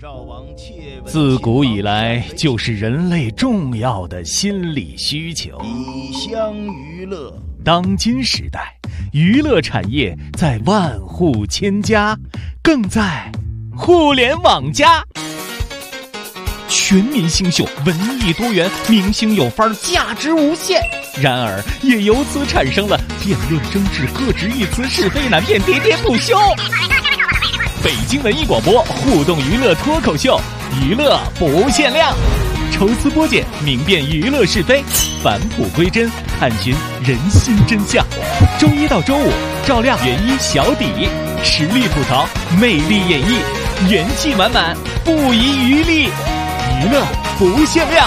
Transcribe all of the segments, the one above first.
自古以来就是人类重要的心理需求。 以乡娱乐。 当今时代，娱乐产业在万户千家，更在互联网加。全民新秀，文艺多元，明星有范儿，价值无限。然而，也由此产生了辩论争执、各执一词、是非难辨、喋喋不休。北京文艺广播互动娱乐脱口秀，娱乐不限量，抽丝剥茧，明辨娱乐是非，返璞归真，探寻人心真相。周一到周五，照亮原一小底，实力吐槽，魅力演绎，元气满满，不遗余力，娱乐不限量。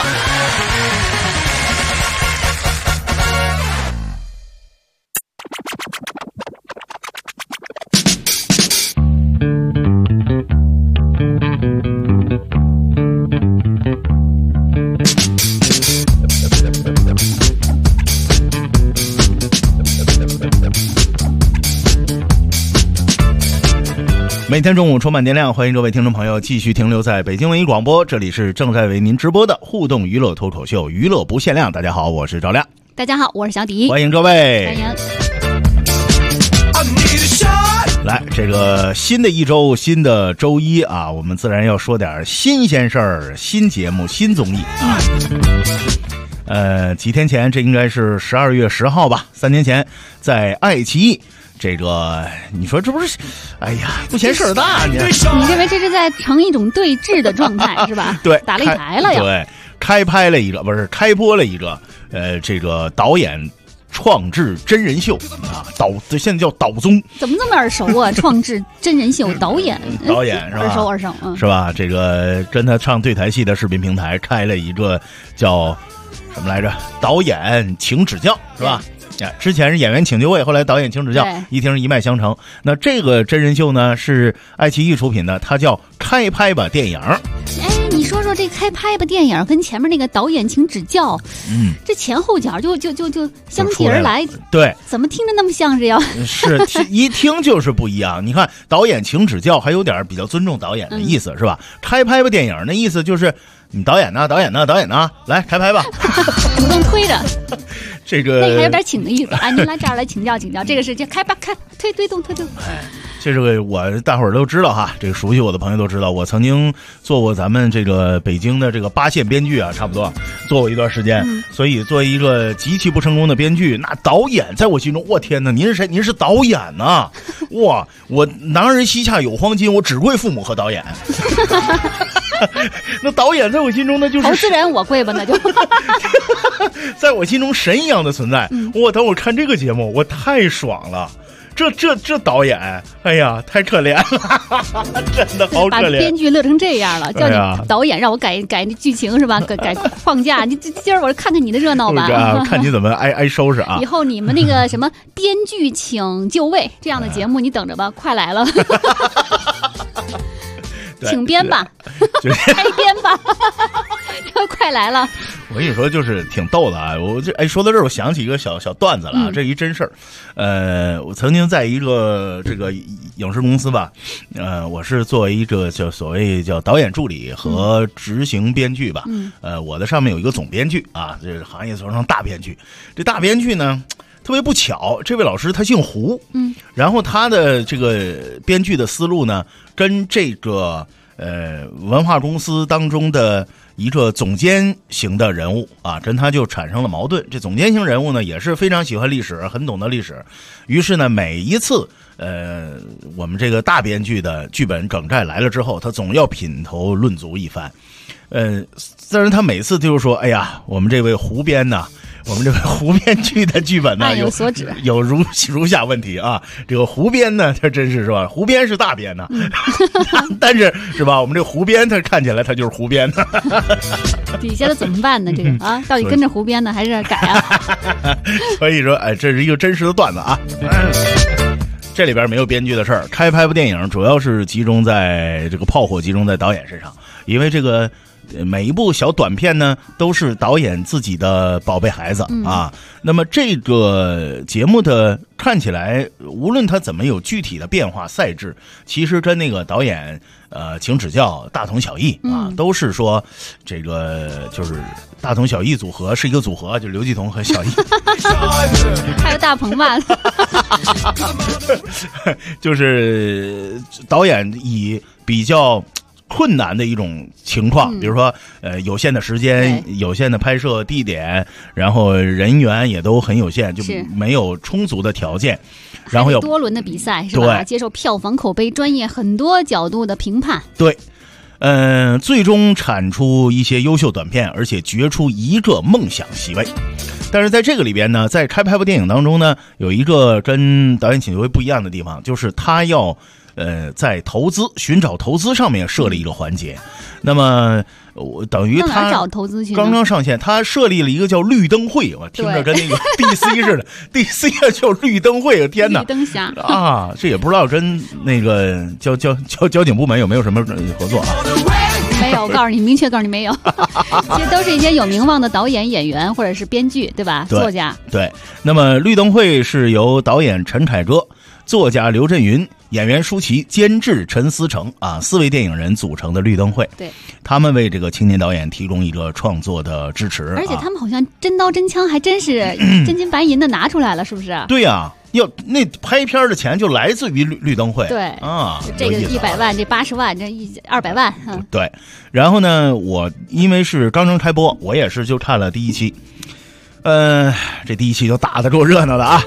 每天中午充满电量，欢迎各位听众朋友继续停留在北京文艺广播，这里是正在为您直播的互动娱乐脱口秀，娱乐不限量。大家好，我是赵亮。 大家好，我是小迪。 欢迎各位。 欢迎。 来，这个新的一周，新的周一啊，我们自然要说点新鲜事儿、新节目、新综艺啊。几天前，这应该是12月10号吧，3年前，在爱奇艺。这个你说这不是，哎呀，不嫌事儿大你认为这是在成一种对峙的状态是吧？ 对， 打擂台了呀。 对，开播了一个这个导演创制真人秀啊，现在叫导综， 怎么这么耳熟啊？创制真人秀导演是吧？ 耳熟， 是吧？这个跟他唱对台戏的视频平台开了一个叫什么来着？导演请指教是吧？之前是演员请就位，后来导演请指教，一听是一脉相承。那这个真人秀呢是爱奇艺出品的，它叫开拍吧电影。 哎，你说说这开拍吧电影跟前面那个导演请指教，这前后脚就相继而来。 对， 怎么听着那么像是要？ 是一听就是不一样。你看导演请指教还有点比较尊重导演的意思，是吧？开拍吧电影那意思就是你导演呢，来开拍吧， 主动推着。 这个那还有点请的意思啊！您来这儿来请教，这个是就开吧，推动。 哎，这个我大伙儿都知道哈，这个熟悉我的朋友都知道，我曾经做过咱们这个北京的这个8线编剧啊，差不多做过一段时间，所以作为一个极其不成功的编剧，那导演在我心中，我天哪，您是谁？您是导演呐！哇，我囊人膝下有黄金，我只跪父母和导演。那导演在我心中那就是好自然，我跪吧，那就在我心中神一样的存在。我等我看这个节目，我太爽了。这导演，哎呀，太可怜了，真的好可怜。 把编剧乐成这样了，叫你导演让我改剧情是吧？改框架，你今儿我看看你的热闹吧， 看你怎么挨收拾啊！ 以后你们那个什么编剧请就位这样的节目，你等着吧，快来了。请编吧，开编吧，这快来了。 我跟你说，就是挺逗的啊！我说到这儿，我想起一个小段子了啊，这一真事儿。我曾经在一个这个影视公司吧，我是作为一个所谓叫导演助理和执行编剧吧。我的上面有一个总编剧啊，这个行业俗称大编剧。这大编剧呢，特别不巧，这位老师他姓胡，然后他的这个编剧的思路呢，跟这个文化公司当中的一个总监型的人物啊，跟他就产生了矛盾。这总监型人物呢，也是非常喜欢历史，很懂得历史。于是呢，每一次我们这个大编剧的剧本梗概来了之后，他总要品头论足一番。但是他每次就是说，哎呀，我们这位胡编呢，我们这位胡编剧的剧本呢， 有所指， 有如下问题啊。这个胡编呢，他真是吧？胡编是大编呢，但是吧？我们这胡编他看起来他就是胡编的， 底下的怎么办呢？这个啊，到底跟着胡编呢，还是改啊？ 所以说，哎，这是一个真实的段子啊。这里边没有编剧的事儿，开拍部电影主要是集中在这个炮火集中在导演身上，因为这个每一部小短片呢都是导演自己的宝贝孩子啊。那么这个节目的看起来，无论它怎么有具体的变化赛制，其实跟那个导演请指教大同小异啊，都是说这个就是大同小异组合是一个组合，就刘继同和小艺， 还有大鹏吧， 就是导演以比较困难的一种情况，比如说有限的时间、有限的拍摄地点，然后人员也都很有限，就没有充足的条件，然后有多轮的比赛是吧？接受票房、口碑、专业很多角度的评判。 对，最终产出一些优秀短片，而且决出一个梦想席位。但是在这个里边呢，在开拍部电影当中呢，有一个跟导演请求会不一样的地方，就是他要在寻找投资上面设立一个环节。那么我等于他找投资去刚刚上线，他设立了一个叫绿灯会，我听着跟那个 DC 似的，DC 叫绿灯会，天哪， 绿灯侠啊，这也不知道跟那个交警部门有没有什么合作啊？ 没有，我告诉你，明确告诉你没有。其实都是一些有名望的导演、演员或者是编剧，对吧？作家。 对。那么绿灯会是由导演陈凯歌、作家刘震云、演员舒淇、监制陈思成啊4位电影人组成的绿灯会。 对， 他们为这个青年导演提供一个创作的支持， 而且他们好像真刀真枪，还真是真金白银的拿出来了，是不是？ 对呀。那拍片的钱就来自于绿灯会， 对啊， 这个100万，这80万，这200万， 对。然后呢，我因为是刚刚开播，我也是就看了第一期，这第一期就打得够热闹的啊。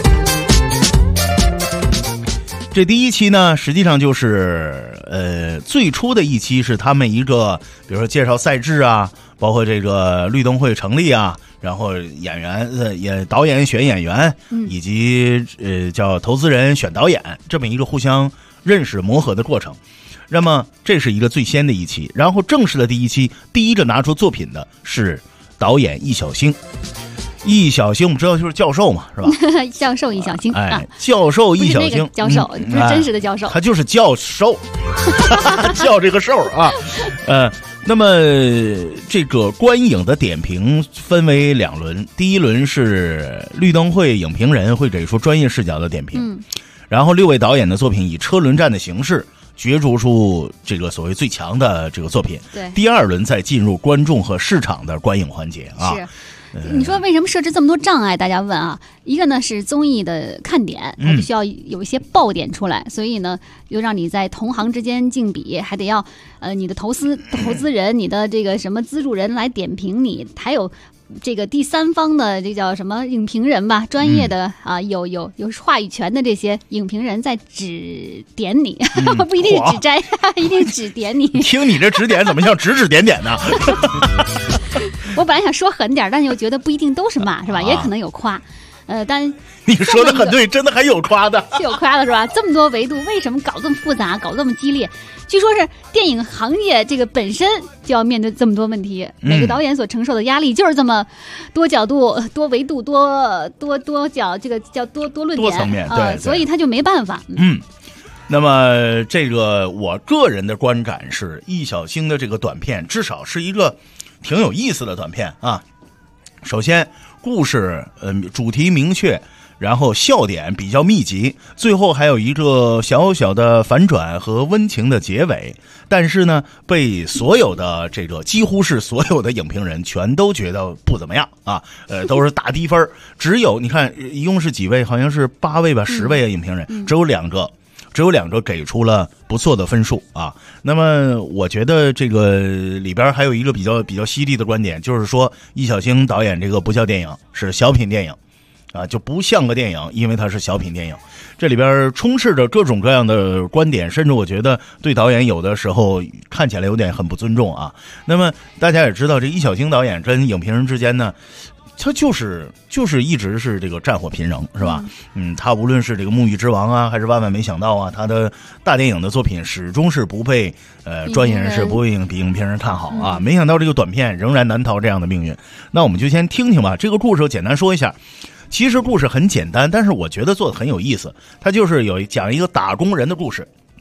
这第一期呢，实际上就是最初的一期是他们一个，比如说介绍赛制啊，包括这个绿灯会成立啊。然后演员导演选演员，以及叫投资人选导演，这么一个互相认识磨合的过程。那么这是一个最先的一期，然后正式的第一期，第一个拿出作品的是导演易小星。易小星我们知道就是教授嘛，是吧？ 教授易小星， 教授易小星， 教授不是真实的教授， 他就是教授，叫这个授啊，那么这个观影的点评分为2轮，第一轮是绿灯会影评人会给出专业视角的点评，然后6位导演的作品以车轮战的形式角逐出这个所谓最强的这个作品。 对， 第2轮再进入观众和市场的观影环节啊。 是。你说为什么设置这么多障碍？大家问啊，一个呢是综艺的看点，它必须要有一些爆点出来，所以呢又让你在同行之间竞比，还得要你的投资人、你的这个什么资助人来点评你，还有这个第三方的这叫什么影评人吧，专业的有话语权的这些影评人在指点你，不一定是指摘，一定指点你。 听你这指点怎么像指点呢？ 我本来想说狠点，但又觉得不一定都是骂，是吧？也可能有夸。但你说的很对，真的还有夸的， 是有夸的是吧？这么多维度，为什么搞这么复杂，搞这么激烈？据说是电影行业这个本身就要面对这么多问题，每个导演所承受的压力就是这么多角度、多维度、多角，这个叫多论点、 多层面，对， 所以他就没办法。 那么这个我个人的观感是，易小星的这个短片至少是一个挺有意思的短片啊。首先故事主题明确，然后笑点比较密集，最后还有一个小小的反转和温情的结尾。但是呢，被所有的这个几乎是所有的影评人全都觉得不怎么样啊，都是打低分。只有你看一共是几位，好像是8位吧10位影评人，只有2个给出了不错的分数啊。那么我觉得这个里边还有一个比较犀利的观点，就是说易小星导演这个不叫电影，是小品电影啊，就不像个电影，因为它是小品电影。这里边充斥着各种各样的观点，甚至我觉得对导演有的时候看起来有点很不尊重啊。那么大家也知道，这易小星导演跟影评人之间呢，他就是一直是这个战火频仍，是吧？他无论是这个《沐浴之王》啊，还是《万万没想到》啊，他的大电影的作品始终是不被专业人士、不被影评人看好啊。没想到这个短片仍然难逃这样的命运。那我们就先听听吧。这个故事简单说一下。其实故事很简单，但是我觉得做得很有意思。它就是讲一个打工人的故事。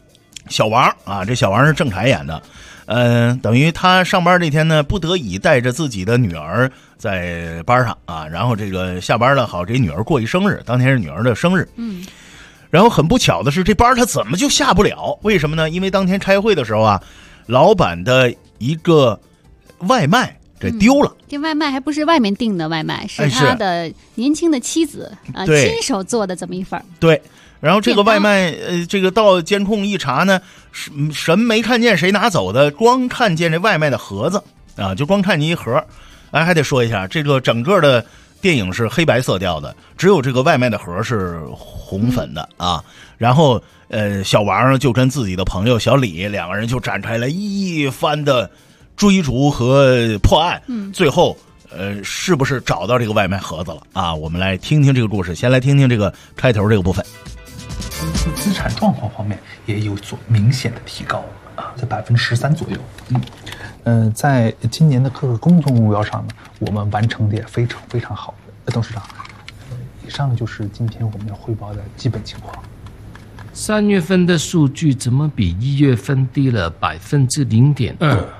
小王啊，这小王是郑恺演的。等于他上班那天呢，不得已带着自己的女儿在班上啊，然后这个下班了，好这女儿过一生日，当天是女儿的生日。然后很不巧的是，这班他怎么就下不了？为什么呢？因为当天开会的时候啊，老板的一个外卖给丢了。 这外卖还不是外面订的外卖，是他的年轻的妻子亲手做的这么一份。对。 然后这个外卖，这个到监控一查呢，神没看见谁拿走的，光看见这外卖的盒子啊，就光看见一盒。还得说一下，这个整个的电影是黑白色调的，只有这个外卖的盒是红粉的啊。然后小王就跟自己的朋友小李两个人就展开了一番的追逐和破案。最后是不是找到这个外卖盒子了啊？我们来听听这个故事，先来听听这个开头这个部分。 资产状况方面也有所明显的提高啊，在13%左右。在今年的各个公众目标上呢，我们完成的也非常非常好。董事长，以上就是今天我们要汇报的基本情况。 3月份的数据怎么比1月份低了0.2%？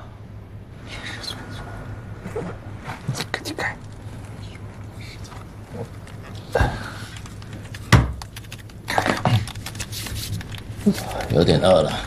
赶紧改。 有点饿了。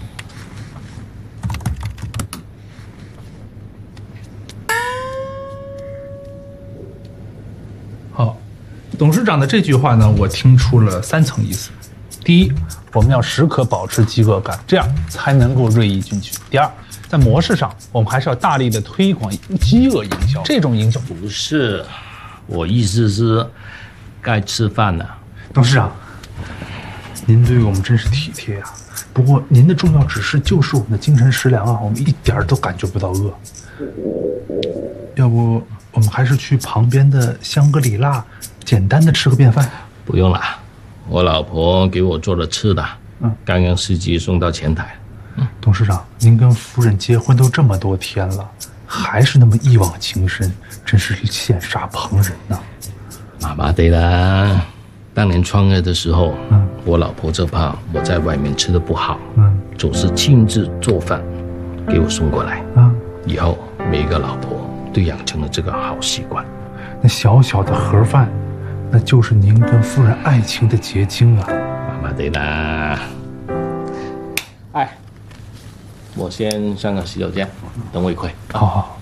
好，董事长的这句话呢，我听出了3层意思。第一，我们要时刻保持饥饿感，这样才能够锐意进取。第二，在模式上，我们还是要大力的推广饥饿营销。这种营销不是，我意思是该吃饭了。 董事长，您对我们真是体贴啊。不过您的重要指示就是我们的精神食粮啊，我们一点都感觉不到饿。要不我们还是去旁边的香格里拉，简单的吃个便饭。 不用了，我老婆给我做了吃的，刚刚司机送到前台。 董事长，您跟夫人结婚都这么多天了，还是那么一往情深，真是羡煞旁人呐。 麻麻的啦。当年创业的时候，我老婆就怕我在外面吃的不好，总是亲自做饭给我送过来。以后每一个老婆都养成了这个好习惯。 那小小的盒饭，那就是您跟夫人爱情的结晶啊。 麻麻的啦。哎，我先上个洗手间，等我一会。 好。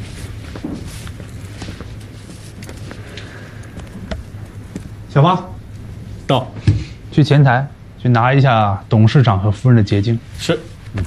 小芳， 到， 去前台去拿一下董事长和夫人的结晶。 是。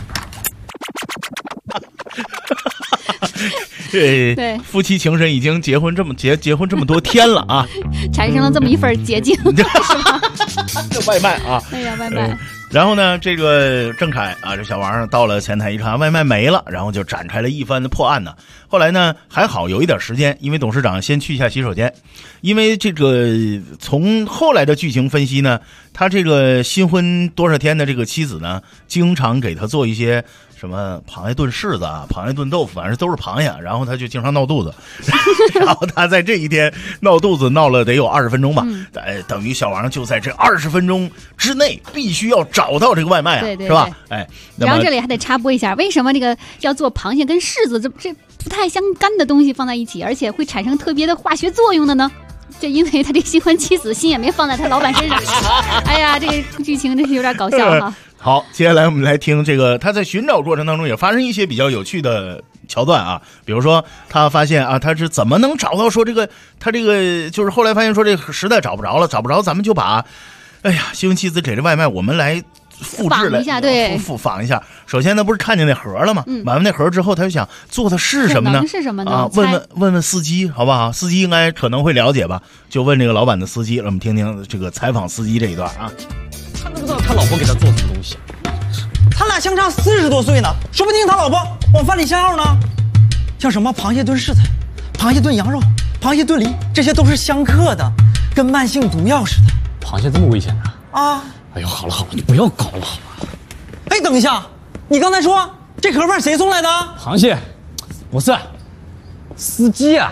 对，夫妻情深已经结婚这么多天了啊， 产生了这么一份结晶，是吧？ 这外卖啊， 哎呀，外卖。 然后呢，这个郑恺啊，这小王到了前台一看，外卖没了，然后就展开了一番的破案呢。后来呢，还好有一点时间，因为董事长先去一下洗手间，因为这个从后来的剧情分析呢，他这个新婚多少天的这个妻子呢，经常给他做一些什么螃蟹炖柿子啊，螃蟹炖豆腐，反正都是螃蟹，然后他就经常闹肚子，然后他在这一天闹肚子闹了得有20分钟吧，等于小王就在这20分钟之内必须要找到这个外卖啊， 对， 是吧？ 然后这里还得插播一下，为什么这个要做螃蟹跟柿子这不太相干的东西放在一起，而且会产生特别的化学作用的呢？就因为他这新婚妻子心也没放在他老板身上。哎呀，这个剧情真是有点搞笑哈。 好，接下来我们来听这个他在寻找过程当中也发生一些比较有趣的桥段啊，比如说他发现啊，他是怎么能找到说这个他这个就是后来发现说这个实在找不着，咱们就把新婚妻子给这外卖我们来复制了，仿一下。首先呢，不是看见那盒了吗？买完那盒之后，他就想做的是什么呢？ 是什么呢？ 啊，问司机好不好？司机应该可能会了解吧？就问这个老板的司机，让我们听听这个采访司机这一段啊。 他都不知道他老婆给他做什么东西，他俩相差40多岁呢，说不定他老婆往饭里下药呢。像什么螃蟹炖柿子、螃蟹炖羊肉、螃蟹炖梨，这些都是相克的，跟慢性毒药似的。 螃蟹这么危险啊！ 哎呦，好了，你不要搞了，好吧？ 哎，等一下，你刚才说这盒饭谁送来的？ 螃蟹，不是，司机啊。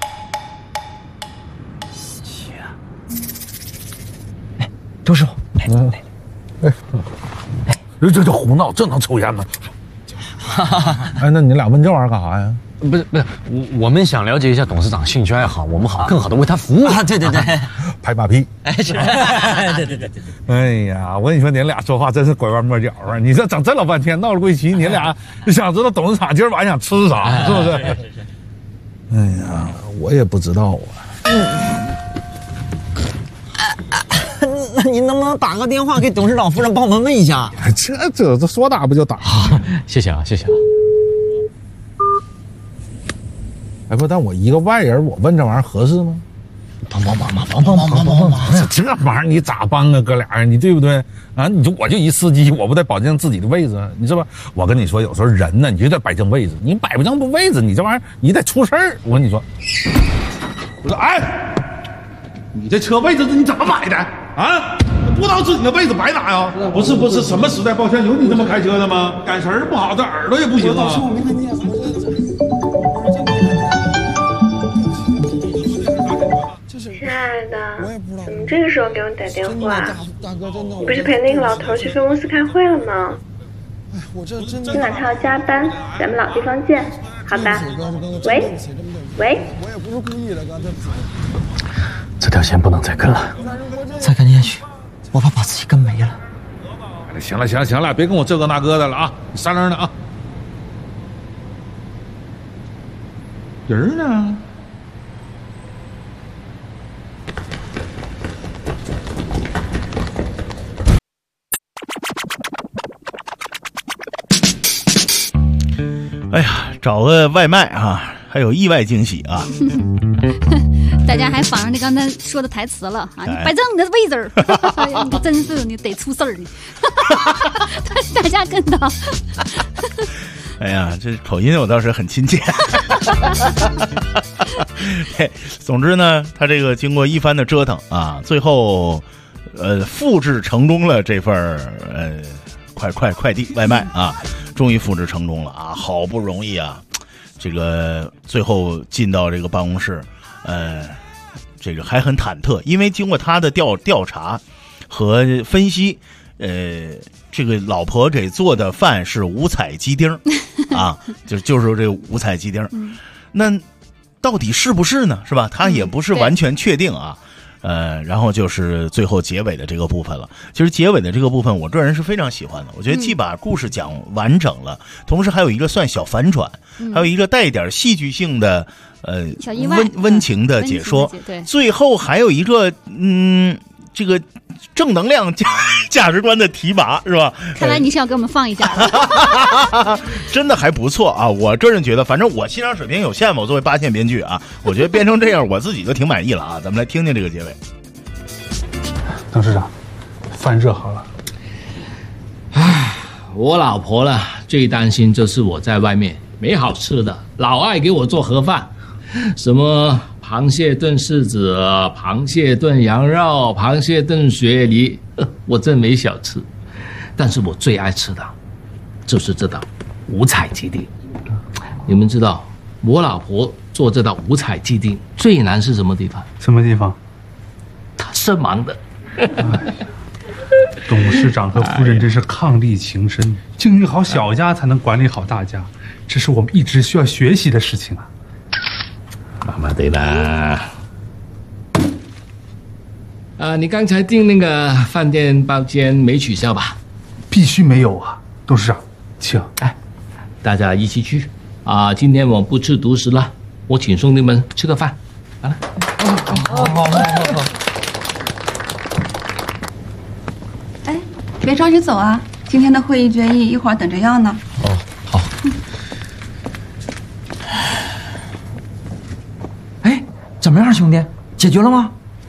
周师傅， 这胡闹，这能抽烟吗？哎，那你俩问这玩意儿干啥呀？ 不是，我们想了解一下董事长兴趣爱好，我们好更好的为他服务啊！对， 拍马屁。 哎，是，对。 哎呀，我跟你说，你俩说话真是拐弯抹角啊！你这整这老半天闹了归齐，你俩就想知道董事长今儿晚上想吃啥，是不是？哎呀，我也不知道啊。 那您能不能打个电话给董事长夫人帮我们问一下？ 这说打不就打？ 谢谢啊。 哎不，但我一个外人，我问这玩意儿合适吗？帮！这玩意儿你咋帮啊，哥俩人，你对不对啊？你说我就一司机，我不得保证自己的位置，你是吧？我跟你说，有时候人呢，你就得摆正位置，你摆不正位置，你这玩意儿你得出事儿。我跟你说，我说哎，你这车位置你怎么买的啊？不知道自己的位置摆哪呀？不是，什么时代抱歉，有你这么开车的吗？感神不好，这耳朵也不行啊。 亲爱的，怎么这个时候给我打电话？你不是陪那个老头去分公司开会了吗？今晚他要加班，咱们老地方见，好吧？喂， 我也不是故意的，刚才。这条线不能再跟了， 再跟下去，我怕把自己跟没了。 行了，别跟我这个那个的了啊！你商量呢啊？人呢？ 哎呀，找个外卖啊，还有意外惊喜啊！ 大家还仿上你刚才说的台词了啊！你摆正你的位置儿，你真是你得出事儿你。大家跟到。 哎呀，这口音我倒是很亲切。总之呢，他这个经过一番的折腾啊，最后复制成功了这份快递外卖啊，终于复制成功了啊！好不容易啊，这个最后进到这个办公室，这个还很忐忑，因为经过他的调查和分析，这个老婆给做的饭是五彩鸡丁啊，就是这五彩鸡丁，那到底是不是呢？是吧？他也不是完全确定啊。然后就是最后结尾的这个部分了。其实结尾的这个部分，我个人是非常喜欢的。我觉得既把故事讲完整了，同时还有一个算小反转，还有一个带一点戏剧性的小意外温情的解说。 对， 最后还有一个这个正能量价值观的提拔，是吧？ 看来你是要给我们放一下真的还不错啊！我个人觉得，反正我欣赏水平有限嘛，我作为8线编剧啊，我觉得编成这样，我自己就挺满意了啊！咱们来听听这个结尾。 董事长，饭热好了。 唉，我老婆了，最担心就是我在外面没好吃的，老爱给我做盒饭，什么螃蟹炖柿子、螃蟹炖羊肉、螃蟹炖雪梨，我真没小吃。但是我最爱吃的就是这道五彩鸡丁。你们知道我老婆做这道五彩鸡丁最难是什么地方？ 什么地方？ 她是忙的。 董事长和夫人真是伉俪情深，经营好小家才能管理好大家，这是我们一直需要学习的事情啊。 妈妈对啦。你刚才订那个饭店包间没取消吧？ 必须没有啊，董事长，请。 哎，大家一起去啊！今天我不吃独食了，我请兄弟们吃个饭。好了。 好。 哎，别着急走啊，今天的会议决议一会儿等着要呢。 哦，好。 哎，怎么样，兄弟？解决了吗？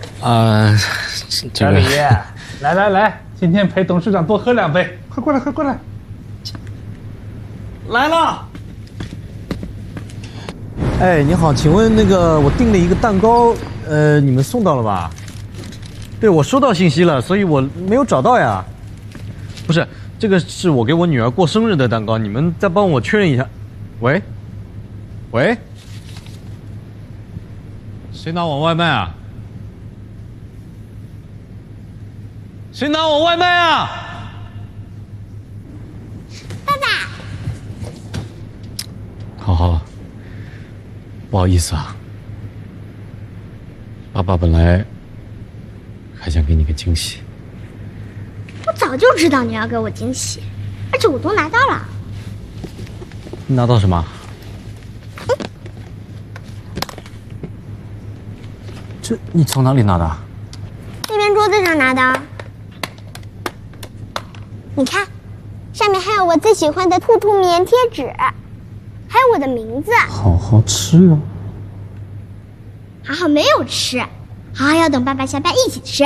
小李，来，今天陪董事长多喝2杯，快过来。 来了。哎，你好，请问那个我订了一个蛋糕，你们送到了吧？对，我收到信息了，所以我没有找到呀。不是，这个是我给我女儿过生日的蛋糕，你们再帮我确认一下。喂，谁拿我外卖啊？ 谁拿我外卖啊？ 爸爸。 好，不好意思啊，爸爸本来还想给你个惊喜。 我早就知道你要给我惊喜，而且我都拿到了。 你拿到什么？这你从哪里拿的？ 那边桌子上拿的。你看，上面还有我最喜欢的兔兔棉贴纸，还有我的名字。 好好吃哟。 豪豪没有吃，豪豪要等爸爸下班一起吃。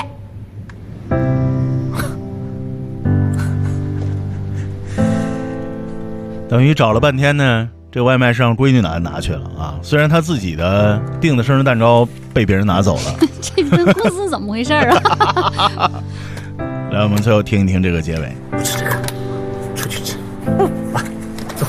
等于找了半天呢，这外卖是让闺女拿去了啊。虽然他自己的订的生日蛋糕被别人拿走了。 这跟公司怎么回事啊？ 来，我们最后听一听这个结尾。 不吃这个，出去吃。来，走。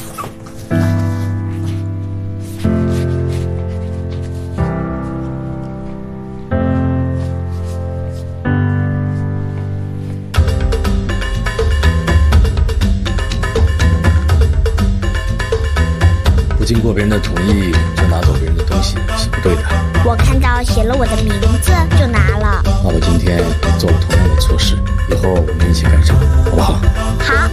不经过别人的同意就拿走别人的东西是不对的。 我看到写了我的名字就拿了。 爸爸今天做了同样的错事，以后我们一起改正，好不好？ 好。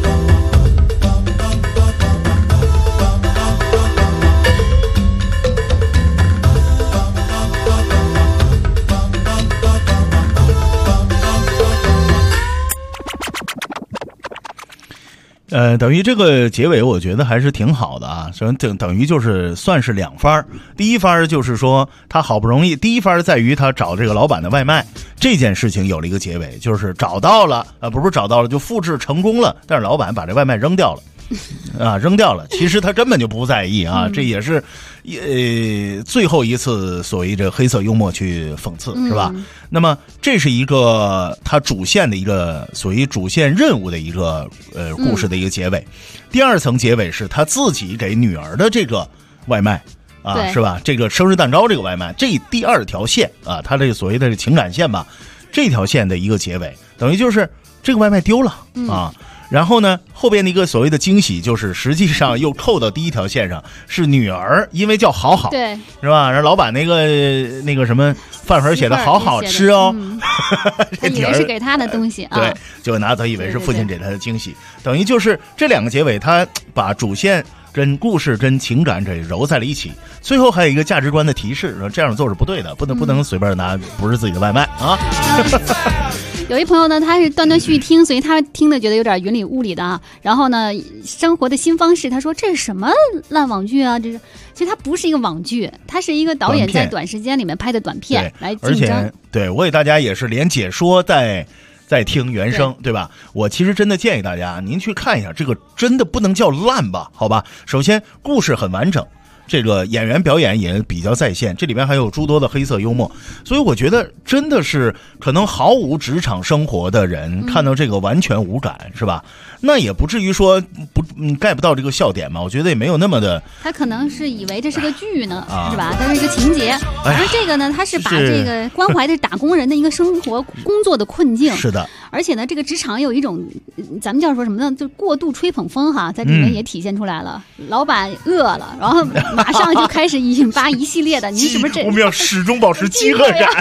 等于这个结尾我觉得还是挺好的啊，等于就是算是两番。第一番就是说他好不容易，第一番在于他找这个老板的外卖这件事情有了一个结尾，就是找到了不是找到了就复制成功了，但是老板把这外卖扔掉了啊，扔掉了。其实他根本就不在意啊，这也是最后一次所谓这黑色幽默去讽刺，是吧？那么这是一个他主线的一个所谓主线任务的一个故事的一个结尾。第二层结尾是他自己给女儿的这个外卖啊，是吧？这个生日蛋糕这个外卖，这第二条线啊，他这个所谓的情感线吧，这条线的一个结尾，等于就是这个外卖丢了啊。然后呢，后边的一个所谓的惊喜就是实际上又扣到第一条线上，是女儿因为叫好好， 对， 是吧？然后老板那个什么饭盒写的好好吃哦， 他以为是给他的东西啊， 对，就拿走以为是父亲给他的惊喜，等于就是这两个结尾，他把主线跟故事跟情感这揉在了一起。最后还有一个价值观的提示，说这样做是不对的，不能随便拿不是自己的外卖啊。 有一朋友呢，他是断断续续听，所以他听的觉得有点云里雾里的啊。然后呢，生活的新方式，他说这是什么烂网剧啊？这是其实它不是一个网剧，它是一个导演在短时间里面拍的短片来竞争。 而且对我给大家也是连解说在听原声，对吧？我其实真的建议大家您去看一下，这个真的不能叫烂吧？好吧，首先故事很完整。这个演员表演也比较在线，这里面还有诸多的黑色幽默，所以我觉得真的是可能毫无职场生活的人看到这个完全无感，是吧？那也不至于说get不到这个笑点嘛，我觉得也没有那么的。 他可能是以为这是个剧呢，是吧？它是一个情节，而这个呢，他是把这个关怀的打工人的一个生活工作的困境。 是的。 而且呢，这个职场有一种咱们叫说什么呢？就过度吹捧风哈，在里面也体现出来了。老板饿了，然后马上就开始引发一系列的，您是不是这？ 我们要始终保持饥饿感。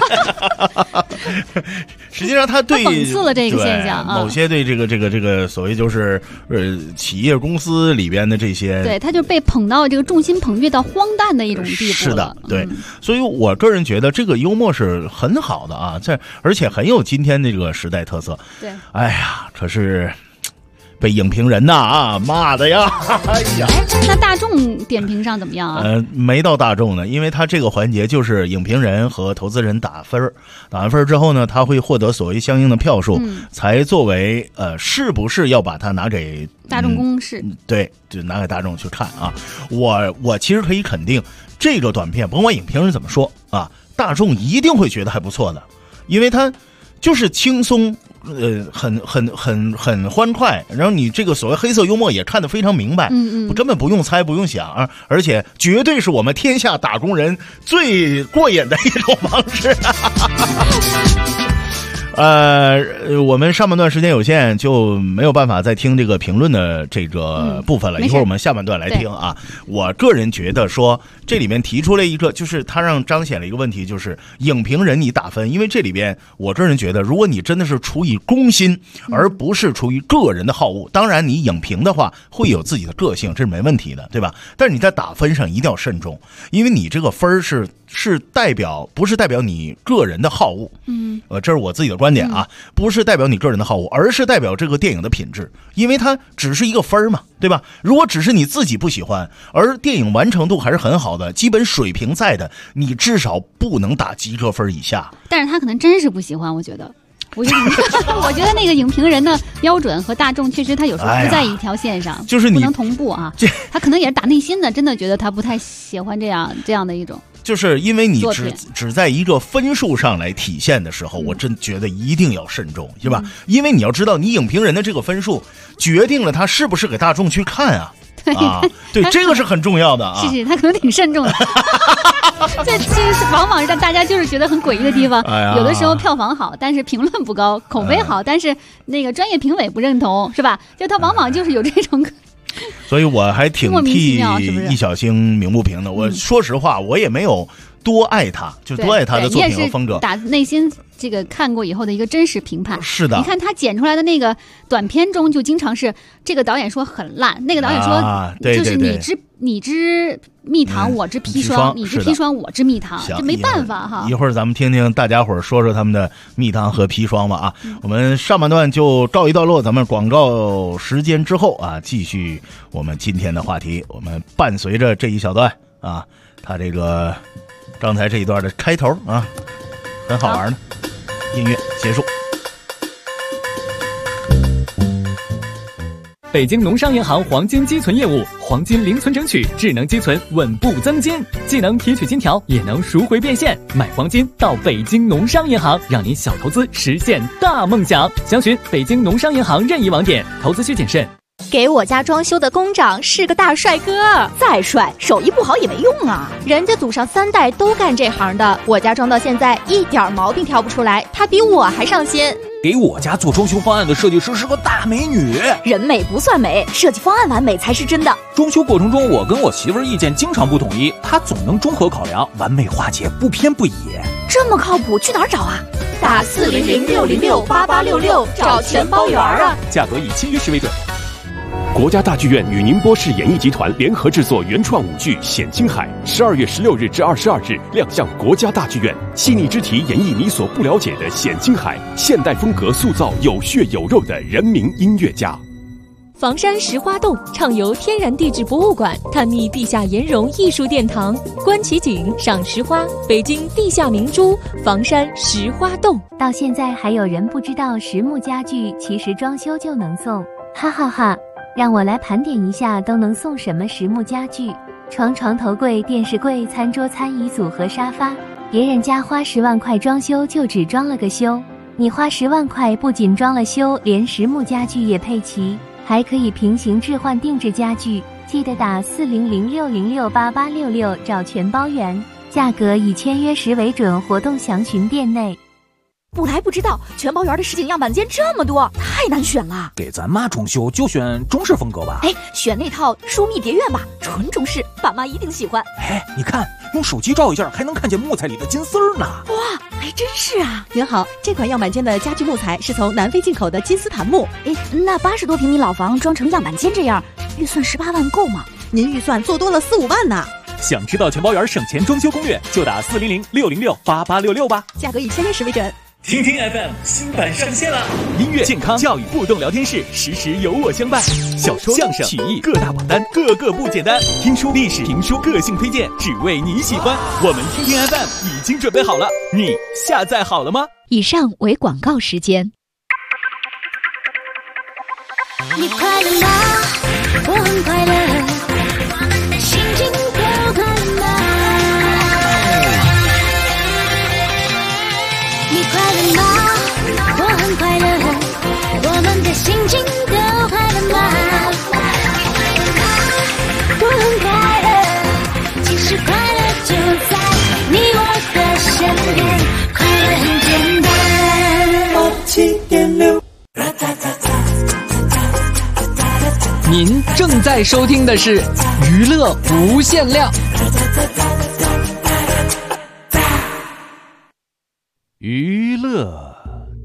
实际上，他讽刺了这个现象啊， 某些对这个所谓就是企业公司里边的这些， 对，他就被捧到这个众星捧月到荒诞的一种地步了。 是的，对，所以我个人觉得这个幽默是很好的啊，而且很有今天这个时代特色。 对， 哎呀，可是被影评人呐骂的呀，哎呀！ 那大众点评上怎么样啊？ 没到大众呢，因为他这个环节就是影评人和投资人打分，打完分之后呢，他会获得所谓相应的票数，才作为是不是要把它拿给大众公示？ 对，就拿给大众去看啊。我其实可以肯定，这个短片甭管影评人怎么说啊，大众一定会觉得还不错的，因为它就是轻松。很欢快，然后你这个所谓黑色幽默也看得非常明白，根本不用猜不用想，而且绝对是我们天下打工人最过瘾的一种方式。 我们上半段时间有限，就没有办法再听这个评论的这个部分了。一会儿我们下半段来听啊。我个人觉得说，这里面提出了一个，就是他让彰显了一个问题，就是影评人你打分，因为这里边我个人觉得，如果你真的是出于公心，而不是出于个人的好恶，当然你影评的话会有自己的个性，这是没问题的，对吧？但是你在打分上一定要慎重，因为你这个分是不是代表你个人的好恶，这是我自己的观点啊，不是代表你个人的好恶，而是代表这个电影的品质，因为它只是一个分嘛，对吧？如果只是你自己不喜欢，而电影完成度还是很好的，基本水平在的，你至少不能打及格分以下。 但是他可能真是不喜欢，我觉得那个影评人的标准和大众确实他有时候不在一条线上， 就是你不能同步啊。他可能也是打内心的，真的觉得他不太喜欢这样的一种。 就是因为你只在一个分数上来体现的时候，我真觉得一定要慎重，是吧？因为你要知道，你影评人的这个分数决定了他是不是给大众去看啊。对，这个是很重要的啊。 是，他可能挺慎重的。这其实往往让大家就是觉得很诡异的地方。有的时候票房好，但是评论不高；口碑好，但是那个专业评委不认同，是吧？就他往往就是有这种。 所以我还挺替易小星鸣不平的。我说实话，我也没有多爱他，就多爱他的作品和风格。打内心这个看过以后的一个真实评判。 是的， 你看他剪出来的那个短片中，就经常是这个导演说很烂，那个导演说就是你知蜜糖，我知砒霜，你知砒霜，我知蜜糖，这没办法哈。 一会儿咱们听听大家伙说他们的蜜糖和砒霜吧啊。我们上半段就告一段落，咱们广告时间之后啊，继续我们今天的话题。我们伴随着这一小段啊，他这个刚才这一段的开头啊，很好玩的音乐结束。 北京农商银行黄金积存业务，黄金零存整取，智能积存，稳步增金，既能提取金条，也能赎回变现。买黄金到北京农商银行，让您小投资实现大梦想。详询北京农商银行任意网点，投资需谨慎。 给我家装修的工长是个大帅哥，再帅手艺不好也没用啊，人家祖上3代都干这行的，我家装到现在一点毛病挑不出来，他比我还上心。 给我家做装修方案的设计师是个大美女， 人美不算美，设计方案完美才是真的。 装修过程中我跟我媳妇儿意见经常不统一，她总能综合考量，完美化解，不偏不倚。 这么靠谱，去哪儿找啊？打400-606-8866找全包圆啊， 价格以签约时为准。 国家大剧院与宁波市演艺集团联合制作原创舞剧《险青海》，12月16日至22日亮相国家大剧院，细腻之题演绎你所不了解的险青海，现代风格塑造有血有肉的人民音乐家。 房山石花洞畅游天然地质博物馆，探秘地下岩溶艺术殿堂，观奇景，赏石花，北京地下明珠房山石花洞。 到现在还有人不知道实木家具其实装修就能送，哈哈哈。让我来盘点一下都能送什么实木家具：床、床头柜、电视柜、餐桌、餐椅组和沙发。别人家花10万块装修就只装了个修，你花10万块不仅装了修，连实木家具也配齐，还可以平行置换定制家具。记得打400-606-8866找全包圆，价格以签约时为准，活动详询店内。 不来不知道，全包圆的实景样板间这么多，太难选了。 给咱妈装修就选中式风格吧。 选那套疏密别院吧，纯中式，爸妈一定喜欢。 你看，用手机照一下，还能看见木材里的金丝儿呢。 哇，还真是啊！ 您好，这款样板间的家具木材是从南非进口的金丝檀木。 那80多平米老房装成样板间这样，预算18万够吗？ 您预算做多了4-5万呢。 想知道全包圆省钱装修攻略，就打400-606-8866吧。 价格以签约时为准。 听听 FM 新版上线了，音乐、健康、教育、互动聊天室，时时有我相伴。小说、相声、曲艺各大榜单，个个不简单。听书、历史、评书，个性推荐，只为你喜欢。我们听听 FM 已经准备好了，你下载好了吗？ 以上为广告时间。 你快乐吗？我很快乐，心情都快乐吗？你快乐吗？我很快乐，我们的心情都快乐吗？我很快乐，其实快乐就在你我的身边，快乐很简单。我您正在收听的是娱乐无限量。 娱乐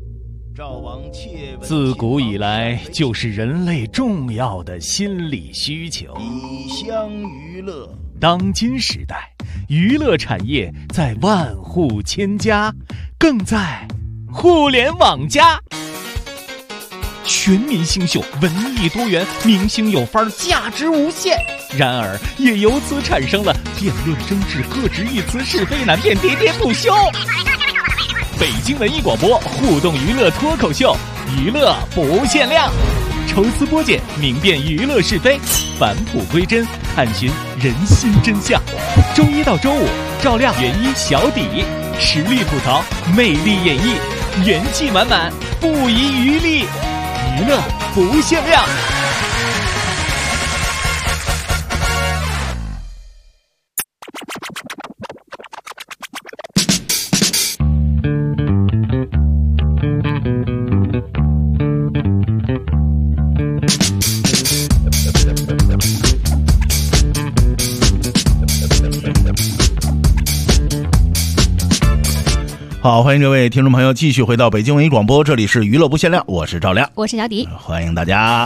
自古以来就是人类重要的心理需求。 以相娱乐， 当今时代，娱乐产业在万户千家，更在互联网加。全民星秀，文艺多元，明星有范儿，价值无限。然而，也由此产生了辩论争执、各执一词、是非难辨、喋喋不休。北京文艺广播互动娱乐脱口秀，娱乐不限量，抽丝剥茧，明辨娱乐是非，返璞归真，探寻人心真相。周一到周五，照亮原一小底，实力吐槽，魅力演绎，元气满满，不遗余力，娱乐不限量。 好，欢迎各位听众朋友继续回到北京文艺广播，这里是娱乐不限量，我是赵亮， 我是小迪， 欢迎大家。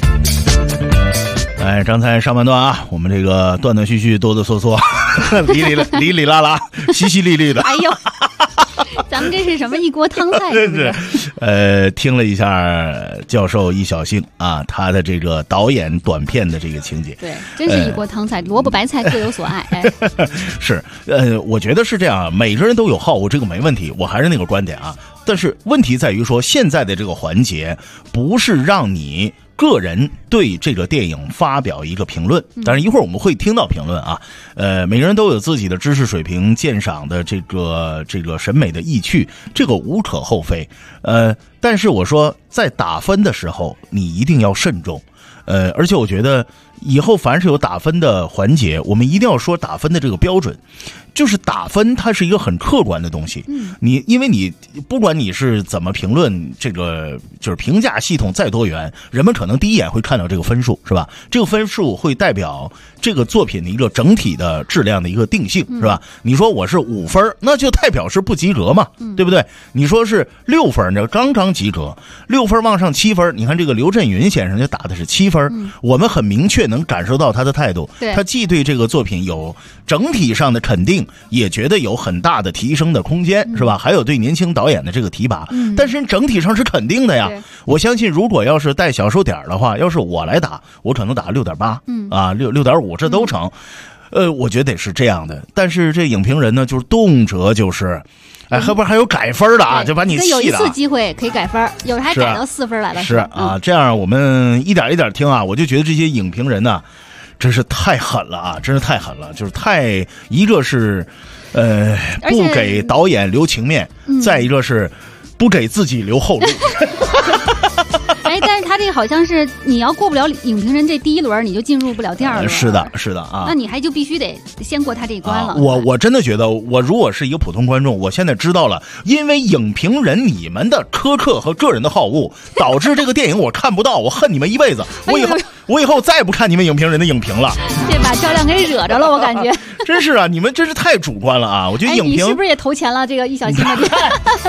哎，刚才上半段啊，我们这个断断续续、哆哆嗦嗦、哩哩啦啦、淅淅沥沥的。 哎呦，咱们这是什么一锅汤菜？是不是？听了一下教授易小星啊，他的这个导演短片的这个情节， 对，真是一锅汤菜，萝卜白菜各有所爱。哎， 是，我觉得是这样，每个人都有好恶，这个没问题，我还是那个观点啊。但是问题在于说，现在的这个环节不是让你个人对这个电影发表一个评论，当然一会儿我们会听到评论啊。每个人都有自己的知识水平、鉴赏的这个审美的意趣，这个无可厚非。但是我说在打分的时候，你一定要慎重。而且我觉得以后凡是有打分的环节，我们一定要说打分的这个标准。就是打分它是一个很客观的东西，因为你不管你是怎么评论，这个就是评价系统再多元，人们可能第一眼会看到这个分数，是吧？这个分数会代表这个作品的一个整体的质量的一个定性，是吧？你说我是5分，那就代表是不及格嘛，对不对？你说是6分，这刚刚及格，6分往上7分，你看这个刘震云先生就打的是7分，我们很明确能感受到他的态度，他既对这个作品有整体上的肯定，也觉得有很大的提升的空间，是吧？还有对年轻导演的这个提拔，但是整体上是肯定的呀。我相信如果要是带小数点的话，要是我来打，我可能打6.8，啊，6.5这都成。我觉得得是这样的。但是这影评人呢，就是动辄就是，哎，后边还有改分的啊，就把你气的。 有一次机会可以改分，有时还改到4分来了。 是啊，这样我们一点一点听啊，我就觉得这些影评人呢，真是太狠了啊！真是太狠了，就是一个是，不给导演留情面，再一个是不给自己留后路。 哎，但是他这个好像是你要过不了影评人这第1轮，你就进入不了第2轮。 是的，是的啊。 那你还就必须得先过他这一关了。 我真的觉得，我如果是一个普通观众，我现在知道了，因为影评人你们的苛刻和个人的好恶，导致这个电影我看不到，我恨你们一辈子。我以后再也不看你们影评人的影评了。 这把赵亮给惹着了，我感觉。 真是啊，你们真是太主观了啊！我觉得影评， 你是不是也投钱了这个易小星的店？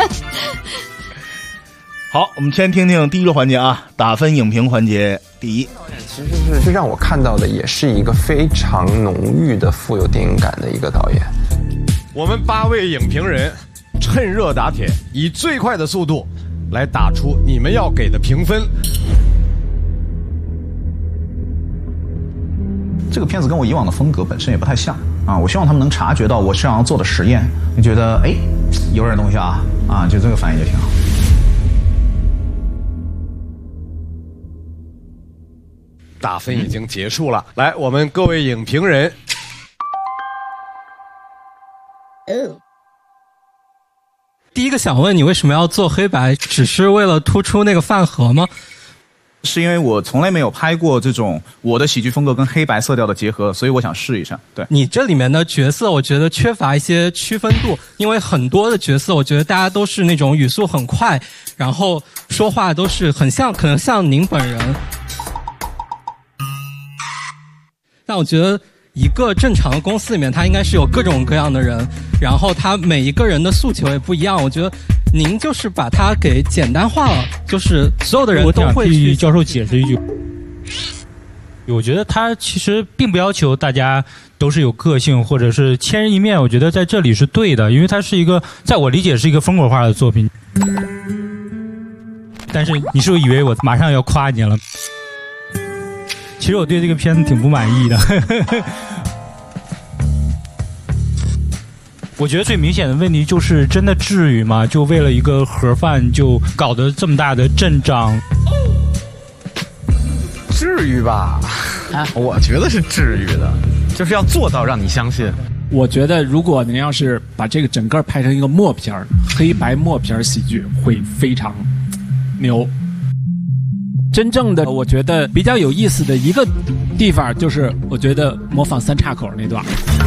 好，我们先听听第一个环节啊，打分影评环节第1。 其实是让我看到的，也是一个非常浓郁的、富有电影感的一个导演。 我们8位影评人趁热打铁，以最快的速度来打出你们要给的评分。 这个片子跟我以往的风格本身也不太像啊，我希望他们能察觉到我想要做的实验，你觉得哎有点东西啊，就这个反应就挺好。 打分已经结束了，来，我们各位影评人。 第一个想问你为什么要做黑白，只是为了突出那个饭盒吗？ 是因为我从来没有拍过这种我的喜剧风格跟黑白色调的结合，所以我想试一下。对， 你这里面的角色我觉得缺乏一些区分度，因为很多的角色我觉得大家都是那种语速很快，然后说话都是很像，可能像您本人。 但我觉得一个正常的公司里面，它应该是有各种各样的人，然后他每一个人的诉求也不一样。我觉得您就是把它给简单化了，就是所有的人都会去。 我替教授解释一句，我觉得他其实并不要求大家都是有个性或者是千人一面，我觉得在这里是对的，因为它是一个，在我理解是一个风格化的作品。但是你是不是以为我马上要夸你了？其实我对这个片子挺不满意的。我觉得最明显的问题就是真的至于吗？就为了一个盒饭就搞得这么大的阵仗？ 至于吧？我觉得是至于的，就是要做到让你相信。 我觉得如果您要是把这个整个拍成一个默片儿，黑白默片儿喜剧，会非常牛。真正的我觉得比较有意思的一个地方，就是我觉得模仿三岔口那段。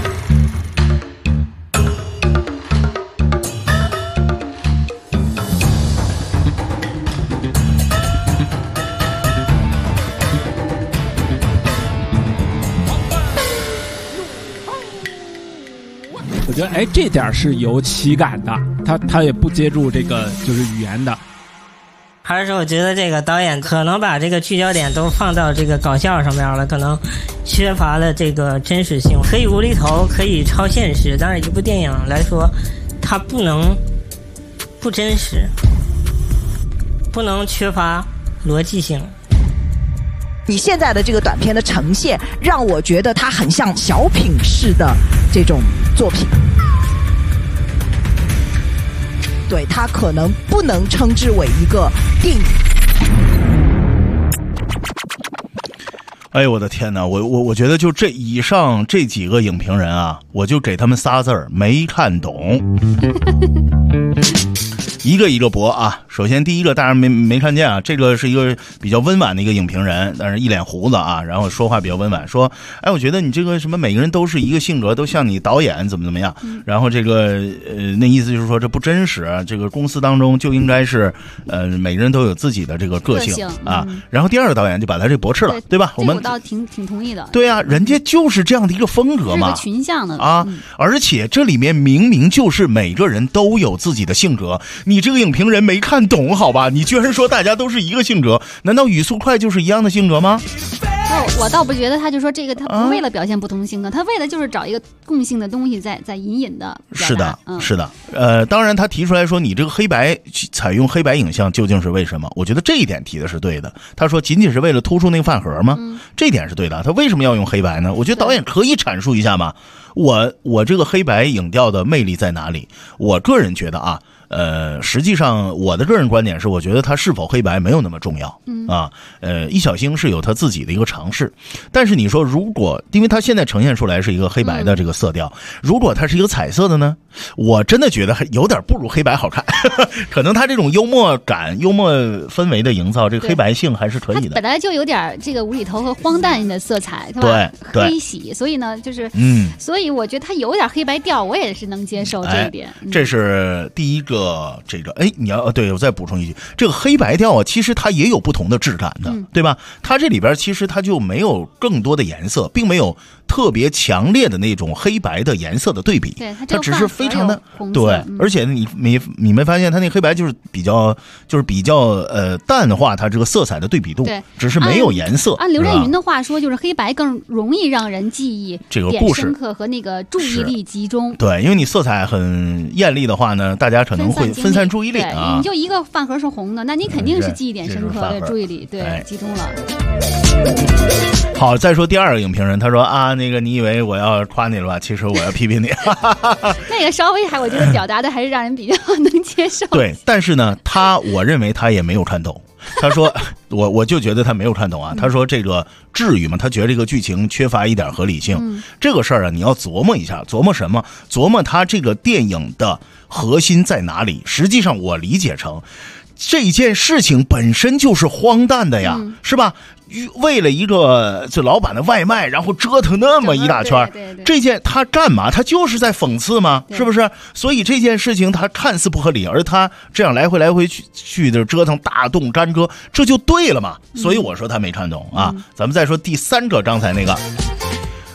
我觉得这点是有喜感的，他也不接触这个就是语言的。 还是我觉得这个导演可能把这个聚焦点都放到这个搞笑上面了，可能缺乏了这个真实性。可以无厘头，可以超现实，但是一部电影来说，它不能不真实，不能缺乏逻辑性。 你现在的这个短片的呈现，让我觉得它很像小品式的这种作品。对，它可能不能称之为一个电影。 哎呦我的天哪！我觉得就这以上这几个影评人啊，我就给他们仨字儿：没看懂。一个一个驳啊！首先第一个大家没看见啊，这个是一个比较温婉的一个影评人，但是一脸胡子啊，然后说话比较温婉，说：“哎，我觉得你这个什么每个人都是一个性格，都像你导演怎么样。”然后这个那意思就是说这不真实，这个公司当中就应该是每个人都有自己的这个个性啊。然后第二个导演就把他这驳斥了，对吧？我们倒挺同意的。 对啊，人家就是这样的一个风格嘛， 是个群像的啊，而且这里面明明就是每个人都有自己的性格。你这个影评人没看懂好吧？你居然说大家都是一个性格，难道语速快就是一样的性格吗？ 我倒不觉得，他就说这个他不为了表现不同性格，他为了就是找一个共性的东西在隐的是的，是的。当然他提出来说你这个黑白采用黑白影像究竟是为什么？我觉得这一点提的是对的。他说仅仅是为了突出那个饭盒吗？这点是对的。他为什么要用黑白呢？我觉得导演可以阐述一下嘛。我这个黑白影调的魅力在哪里？我个人觉得啊。实际上我的个人观点是，我觉得它是否黑白没有那么重要啊。易小星是有他自己的一个尝试，但是你说如果，因为他现在呈现出来是一个黑白的这个色调，如果它是一个彩色的呢，我真的觉得有点不如黑白好看。可能他这种幽默感、幽默氛围的营造，这个黑白性还是可以的。 本来就有点这个无厘头和荒诞的色彩，对吧？ 对， 黑喜，所以呢，就是所以我觉得他有点黑白调，我也是能接受这一点。 这是第一个。这个你要对我再补充一句，这个黑白调啊，其实它也有不同的质感的，对吧？它这里边其实它就没有更多的颜色，并没有特别强烈的那种黑白的颜色的对比， 对， 它只是非常的对，而且你没发现它那黑白就是比较淡化它这个色彩的对比度， 对， 只是没有颜色。 按刘震云的话说，就是黑白更容易让人记忆这个故事深刻和那个注意力集中。 对，因为你色彩很艳丽的话呢，大家可能会分散注意力啊。 你就一个饭盒是红的，那你肯定是记忆点深刻，对，注意力对集中了。 好，再说第二个影评人，他说啊，那个你以为我要夸你了吧？其实我要批评你。 那个稍微我觉得表达的还是让人比较能接受。 对，但是呢，我认为他也没有看懂。他说，我就觉得他没有看懂啊。他说这个至于吗？他觉得这个剧情缺乏一点合理性。这个事儿啊，你要琢磨一下，琢磨什么？琢磨他这个电影的核心在哪里？实际上，我理解成这件事情本身就是荒诞的呀，是吧？为了一个这老板的外卖，然后折腾那么一大圈，这件他干嘛？他就是在讽刺吗？是不是？所以这件事情他看似不合理，而他这样来回去的折腾大动干戈，这就对了嘛。所以我说他没看懂啊。咱们再说第三个，刚才那个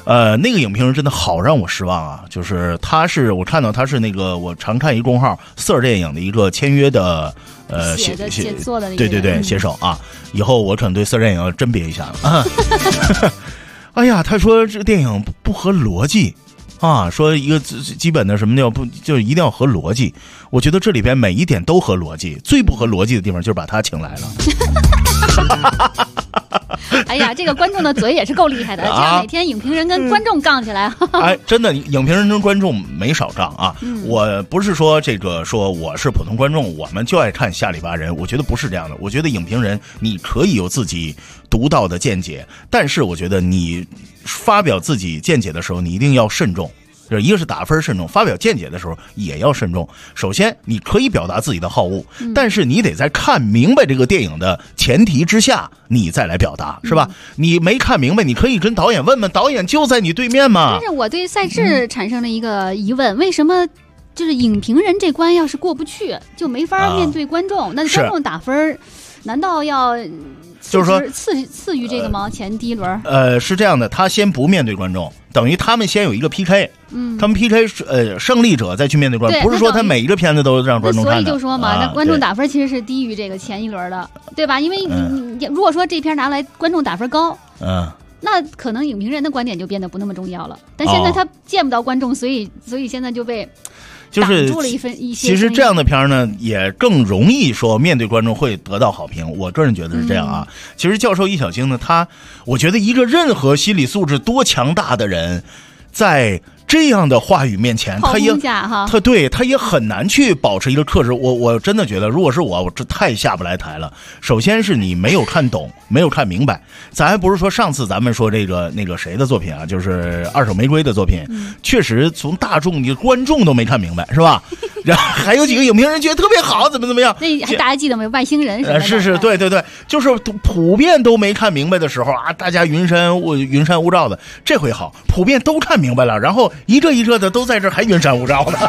那个影评人真的好让我失望啊！就是我看到他是那个我常看一公号Sir电影的一个签约的写作的对写手啊，以后我可能对Sir电影要甄别一下了啊。哎呀，他说这电影不合逻辑啊，说一个基本的什么叫不就一定要合逻辑？我觉得这里边每一点都合逻辑，最不合逻辑的地方就是把他请来了。 哎呀，这个观众的嘴也是够厉害的，这样哪天影评人跟观众杠起来， 哎，真的，影评人跟观众没少杠啊！我不是说说我是普通观众，我们就爱看下里巴人，我觉得不是这样的。我觉得影评人你可以有自己独到的见解，但是我觉得你发表自己见解的时候，你一定要慎重。就是一个是打分慎重，发表见解的时候也要慎重。首先，你可以表达自己的好恶，但是你得在看明白这个电影的前提之下，你再来表达，是吧？你没看明白，你可以跟导演问问，导演就在你对面嘛。 但是我对赛制产生了一个疑问，为什么就是影评人这关要是过不去，就没法面对观众？那观众打分，难道要？就是说次于这个吗？前第一轮？ 是这样的，他先不面对观众，等于他们先有一个 PK，他们 PK 胜利者再去面对观众，不是说他每一个片子都让观众看的。 所以就说嘛，那观众打分其实是低于这个前一轮的，对吧？因为你如果说这片拿来观众打分高，那可能影评人的观点就变得不那么重要了。但现在他见不到观众，所以现在就被。 就是一些其实这样的片呢，也更容易说面对观众会得到好评。我个人觉得是这样啊。其实教授易小星呢，我觉得一个任何心理素质多强大的人，在这样的话语面前，他也很难去保持一个克制。我真的觉得，如果是我这太下不来台了。首先是你没有看懂，没有看明白。咱还不是说上次咱们说那个谁的作品啊，就是二手玫瑰的作品，确实从大众你观众都没看明白，是吧？然后还有几个影评人觉得特别好，怎么样？ 那大家记得没有？外星人什么的？ 是，对，就是普遍都没看明白的时候啊，大家云山雾罩的。这回好，普遍都看明白了，然后一个的都在这还云山雾罩的。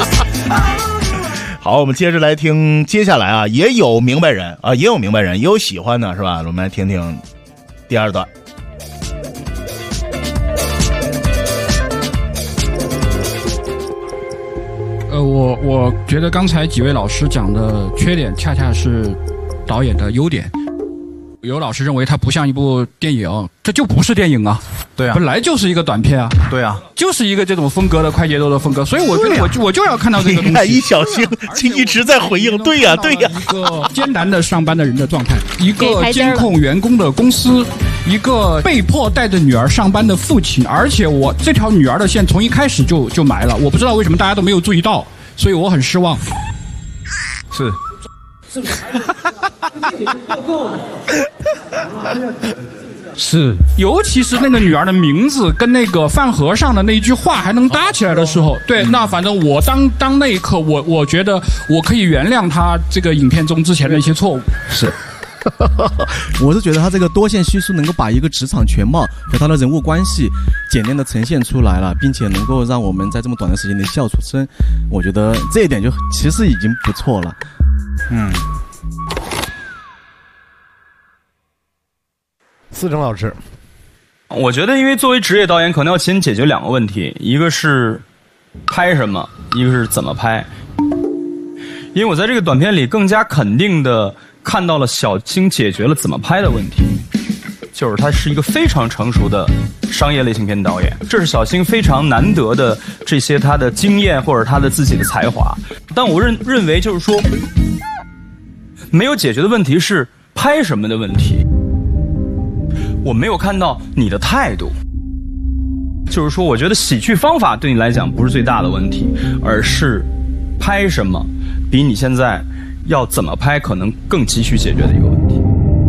好，我们接着来听，接下来啊，也有明白人啊，也有喜欢的，是吧？我们来听听第二段。 我觉得刚才几位老师讲的缺点，恰恰是导演的优点。有老师认为它不像一部电影，这就不是电影啊！ 对啊， 本来就是一个短片啊！ 对啊， 就是一个这种风格的快节奏的风格，所以我觉得我就要看到这个东西。 一小星一直在回应，对呀。 一个艰难的上班的人的状态，一个监控员工的公司，一个被迫带着女儿上班的父亲，而且我这条女儿的线从一开始就埋了，我不知道为什么大家都没有注意到，所以我很失望。 是。 是，尤其是那个女儿的名字跟那个饭盒上的那一句话还能搭起来的时候，对，那反正我当那一刻，我觉得我可以原谅他这个影片中之前的一些错误。 是。 我是觉得他这个多线叙述能够把一个职场全貌和他的人物关系简练的呈现出来了，并且能够让我们在这么短的时间内笑出声，我觉得这一点就其实已经不错了。 思成老师， 我觉得因为作为职业导演，可能要先解决两个问题，一个是拍什么，一个是怎么拍。因为我在这个短片里更加肯定的看到了小星解决了怎么拍的问题，就是他是一个非常成熟的商业类型片导演，这是小星非常难得的这些他的经验或者他的自己的才华。但我认为就是说，没有解决的问题是拍什么的问题。我没有看到你的态度，就是说我觉得喜剧方法对你来讲不是最大的问题，而是拍什么比你现在要怎么拍可能更急需解决的一个问题。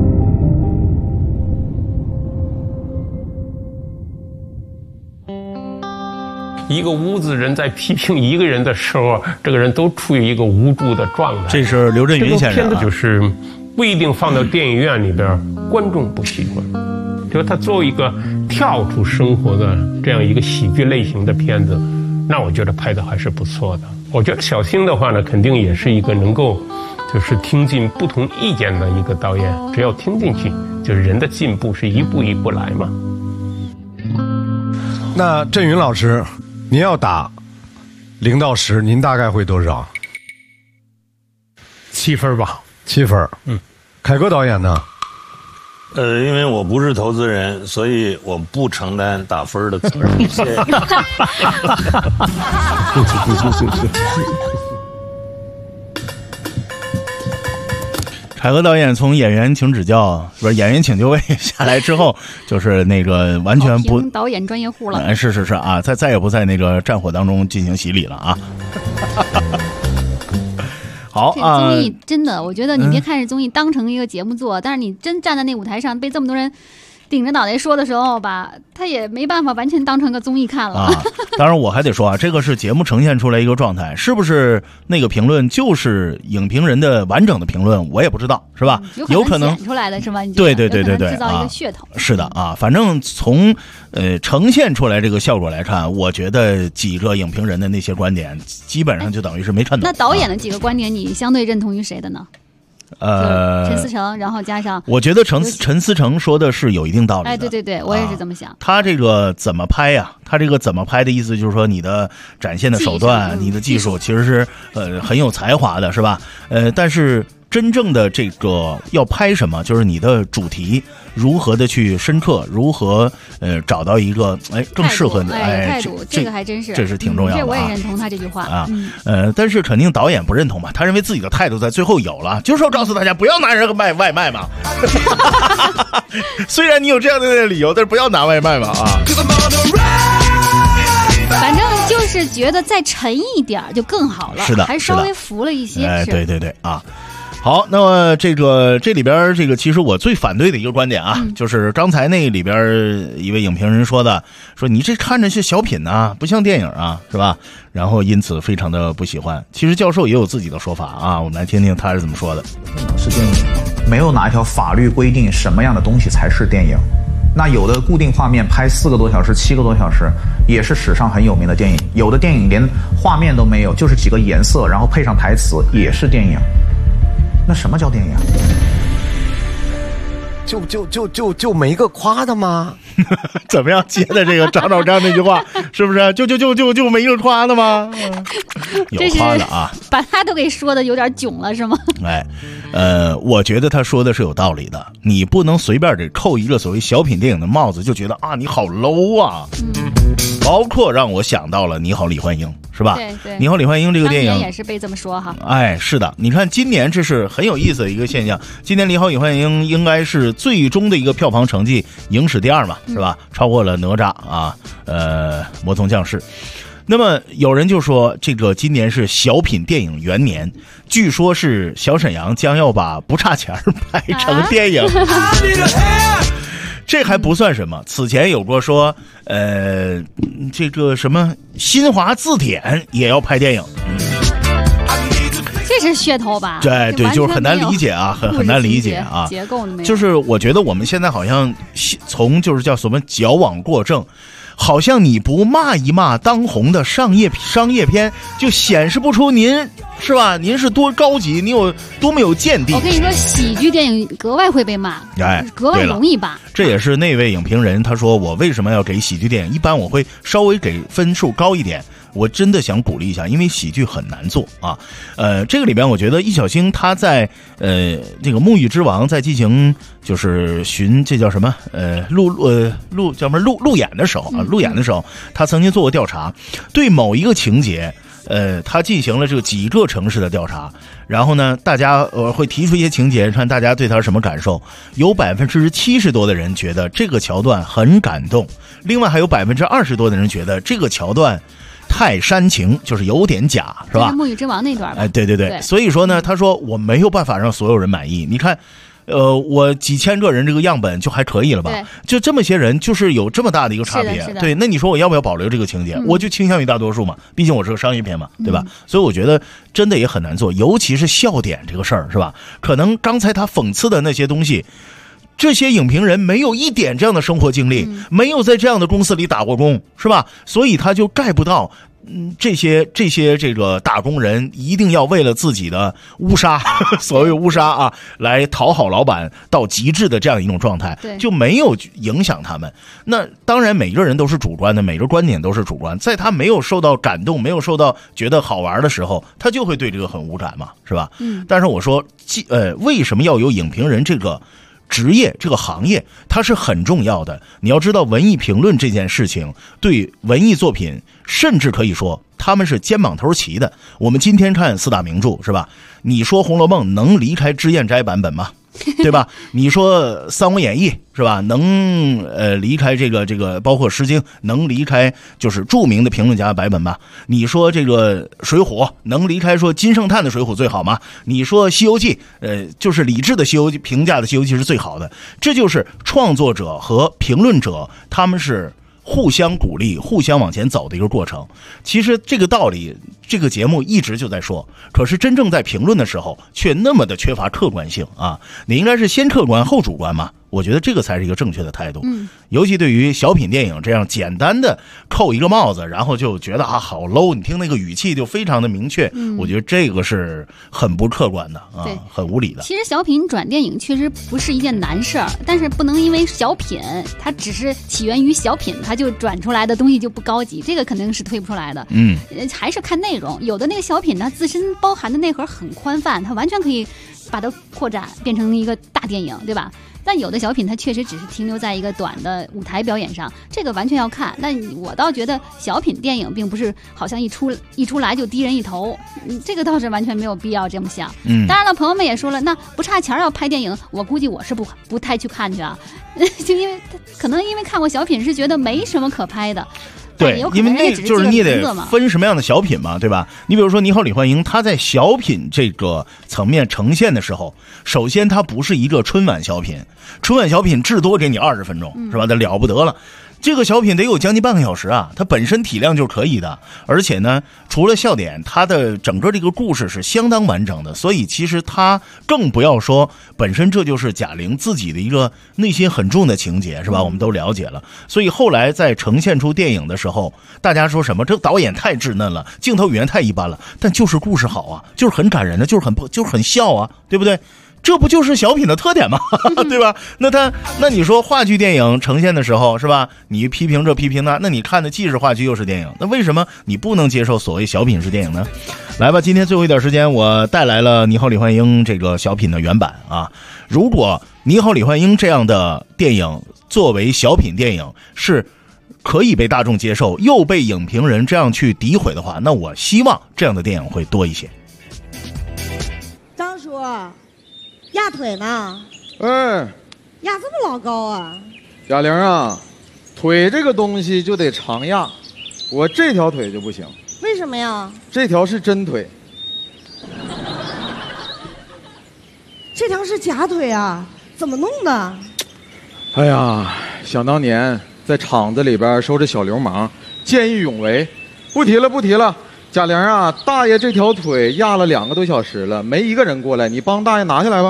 一个屋子人在批评一个人的时候，这个人都处于一个无助的状态。 这是刘震云先生。 这个片子就是不一定放到电影院里边，观众不喜欢。就是它作为一个跳出生活的这样一个喜剧类型的片子，那我觉得拍的还是不错的。我觉得小星的话呢，肯定也是一个能够就是听进不同意见的一个导演，只要听进去，就是人的进步是一步一步来嘛。 那振云老师，您要打0到10，您大概会多少 ？7分吧。 7分。凯歌导演呢？ 因为我不是投资人，所以我不承担打分的责任。谢谢。 凯歌导演从演员请指教，不是演员请就位下来之后，就是那个完全不导演专业户了。 是啊，再也不在那个战火当中进行洗礼了啊。好啊， 综艺真的，我觉得你别看是综艺当成一个节目做，但是你真站在那舞台上，被这么多人顶着脑袋说的时候吧，他也没办法完全当成个综艺看了。 当然我还得说啊，这个是节目呈现出来一个状态，是不是那个评论就是影评人的完整的评论，我也不知道，是吧？ 有可能剪出来的是吧？ 对， 制造一个噱头。 是的啊，反正从呈现出来这个效果来看，我觉得几个影评人的那些观点，基本上就等于是没看懂。 那导演的几个观点，你相对认同于谁的呢？陈思诚，然后加上， 我觉得陈思诚说的是有一定道理的。 对，我也是这么想。 他这个怎么拍呀？他这个怎么拍的意思就是说，你的展现的手段、你的技术，其实是很有才华的，是吧？但是真正的这个要拍什么，就是你的主题如何的去深刻，如何找到一个更适合你态度，这个还真是， 这是挺重要的。 这我也认同他这句话啊。但是肯定导演不认同嘛，他认为自己的态度在最后有了，就是要告诉大家不要拿人卖外卖嘛。虽然你有这样的理由，但是不要拿外卖嘛啊。 反正就是觉得再沉一点就更好了， 是的， 还稍微浮了一些。 对啊。好，那么这里边其实我最反对的一个观点啊，就是刚才那里边一位影评人说你这看着是小品啊，不像电影啊，是吧？然后因此非常的不喜欢。其实教授也有自己的说法啊，我们来听听他是怎么说的。 是电影，没有哪一条法律规定什么样的东西才是电影。那有的固定画面拍4个多小时、7个多小时，也是史上很有名的电影。有的电影连画面都没有，就是几个颜色，然后配上台词，也是电影。那什么叫电影？ 就没一个夸的吗？ 怎么样接的这个张兆章那句话，是不是？就没一个夸的吗？有夸的啊， 把他都给说的有点囧了，是吗？ 我觉得他说的是有道理的。你不能随便给扣一个所谓小品电影的帽子，就觉得啊你好 low 啊。包括让我想到了《你好，李焕英》，是吧？ 对， 《你好，李焕英》这个电影当年也是被这么说哈。 是的，你看今年这是很有意思的一个现象。今年《你好，李焕英》应该是最终的一个票房成绩影史第2嘛，是吧？超过了哪吒啊，魔童降世。那么有人就说，这个今年是小品电影元年，据说是小沈阳将要把不差钱拍成电影。这还不算什么，此前有过说，这个什么新华字典也要拍电影， 这是噱头吧？ 对，就是很难理解啊，很难理解啊。 结构没有。 就是我觉得我们现在好像从就是叫什么矫枉过正。好像你不骂一骂当红的商业片，就显示不出您是吧？您是多高级，你有多么有见地。 我跟你说，喜剧电影格外会被骂，格外容易吧。 这也是那位影评人他说，我为什么要给喜剧电影？一般我会稍微给分数高一点。我真的想鼓励一下，因为喜剧很难做啊。这个里边我觉得易小星他在这个《沐浴之王》在进行就是这叫什么路演的时候啊，路演的时候他曾经做过调查，对某一个情节。他进行了这个几个城市的调查，然后呢，大家会提出一些情节，看大家对他什么感受。有70%多的人觉得这个桥段很感动，另外还有20%多的人觉得这个桥段太煽情，就是有点假，是吧？ 沐浴之王那段吧。 对。所以说呢，他说我没有办法让所有人满意。你看。我几千个人这个样本就还可以了吧？就这么些人，就是有这么大的一个差别。对，那你说我要不要保留这个情节？我就倾向于大多数嘛，毕竟我是个商业片嘛，对吧？所以我觉得真的也很难做，尤其是笑点这个事儿，是吧？可能刚才他讽刺的那些东西，这些影评人没有一点这样的生活经历，没有在这样的公司里打过工，是吧？所以他就盖不到这些这个打工人一定要为了自己的乌纱，所谓乌纱啊，来讨好老板到极致的这样一种状态，就没有影响他们。那当然每个人都是主观的，每个观点都是主观，在他没有受到感动，没有受到觉得好玩的时候，他就会对这个很无感嘛，是吧？但是我说为什么要有影评人这个职业，这个行业它是很重要的。你要知道文艺评论这件事情对文艺作品甚至可以说他们是肩膀头齐的。我们今天看四大名著是吧，你说《红楼梦》能离开脂砚斋版本吗？对吧？你说《三国演义》是吧？能离开这个包括《诗经》能离开就是著名的评论家版本吗？你说这个《水浒》能离开说金圣叹的《水浒》最好吗？你说《西游记》就是李治的《西游记》评价的《西游记》是最好的。这就是创作者和评论者他们是互相鼓励互相往前走的一个过程。其实这个道理这个节目一直就在说，可是真正在评论的时候却那么的缺乏客观性啊！你应该是先客观后主观嘛，我觉得这个才是一个正确的态度。尤其对于小品电影这样简单的扣一个帽子，然后就觉得啊好 low， 你听那个语气就非常的明确，我觉得这个是很不客观的啊，很无理的。 其实小品转电影确实不是一件难事儿，但是不能因为小品它只是起源于小品，它就转出来的东西就不高级，这个肯定是推不出来的。还是看内容。有的那个小品它自身包含的内核很宽泛，它完全可以把它扩展变成一个大电影，对吧？但有的小品它确实只是停留在一个短的舞台表演上，这个完全要看。但我倒觉得小品电影并不是好像一出来就低人一头，这个倒是完全没有必要这么想。当然了，朋友们也说了，那不差钱要拍电影，我估计我是不太去看去啊，就因为可能因为看过小品是觉得没什么可拍的。 对，因为那就是你得分什么样的小品嘛，对吧？你比如说《你好，李焕英》，它在小品这个层面呈现的时候，首先它不是一个春晚小品，春晚小品至多给你20分钟，是吧？那了不得了。这个小品得有将近半个小时啊，它本身体量就可以的，而且呢，除了笑点，它的整个这个故事是相当完整的，所以其实它更不要说本身这就是贾玲自己的一个内心很重的情节，是吧？我们都了解了，所以后来在呈现出电影的时候，大家说什么这导演太稚嫩了，镜头语言太一般了，但就是故事好啊，就是很感人的，就是很笑啊，对不对？这不就是小品的特点吗？对吧？那你说话剧电影呈现的时候是吧？你批评这批评那你看的既是话剧又是电影，那为什么你不能接受所谓小品是电影呢？来吧，今天最后一点时间，我带来了《你好，李焕英》这个小品的原版啊。如果《你好，李焕英》这样的电影作为小品电影是可以被大众接受，又被影评人这样去诋毁的话，那我希望这样的电影会多一些。 张叔，压腿呢？压这么老高啊？ 贾玲啊，腿这个东西就得常压，我这条腿就不行。 为什么呀？ 这条是真腿， 这条是假腿啊？怎么弄的？ 哎呀，想当年在厂子里边收拾小流氓，见义勇为。不提了。贾玲啊，大爷这条腿压了2个多小时了，没一个人过来，你帮大爷拿下来吧。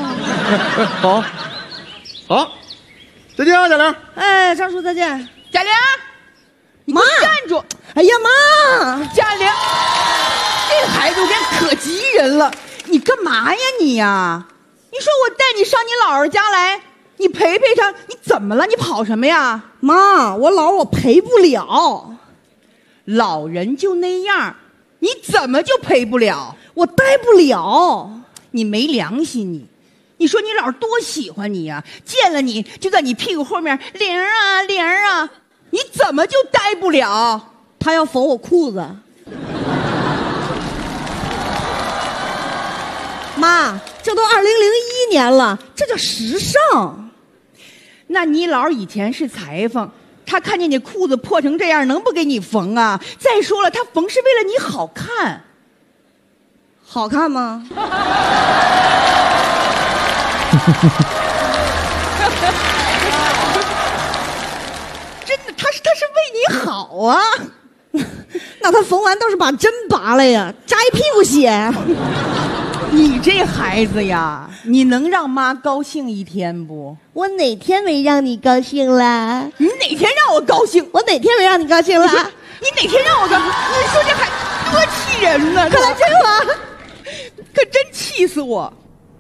好，再见啊，贾玲。 哎，张叔再见。 贾玲，你妈站住！ 哎呀妈， 贾玲，这个孩子有点可急人了，你干嘛呀你呀？你说我带你上你姥姥家来，你陪陪他，你怎么了？你跑什么呀？ 妈，我陪不了。 老人就那样，你怎么就陪不了？ 我带不了。 你没良心你说你姥多喜欢你呀，见了你就在你屁股后面玲啊玲啊，你怎么就带不了？ 他要缝我裤子。妈，这都2001年了，这叫时尚。 那你姥以前是裁缝，他看见你裤子破成这样，能不给你缝啊？再说了，他缝是为了你好看。 好看吗？ 真的，他是为你好啊。 那他缝完倒是把针拔了呀，扎一屁股血。 你这孩子呀，你能让妈高兴一天不？ 我哪天没让你高兴了？ 你哪天让我高兴？ 我哪天没让你高兴了？ 你哪天让我的，你说这还多气人呢！ 快来追我， 可真气死我！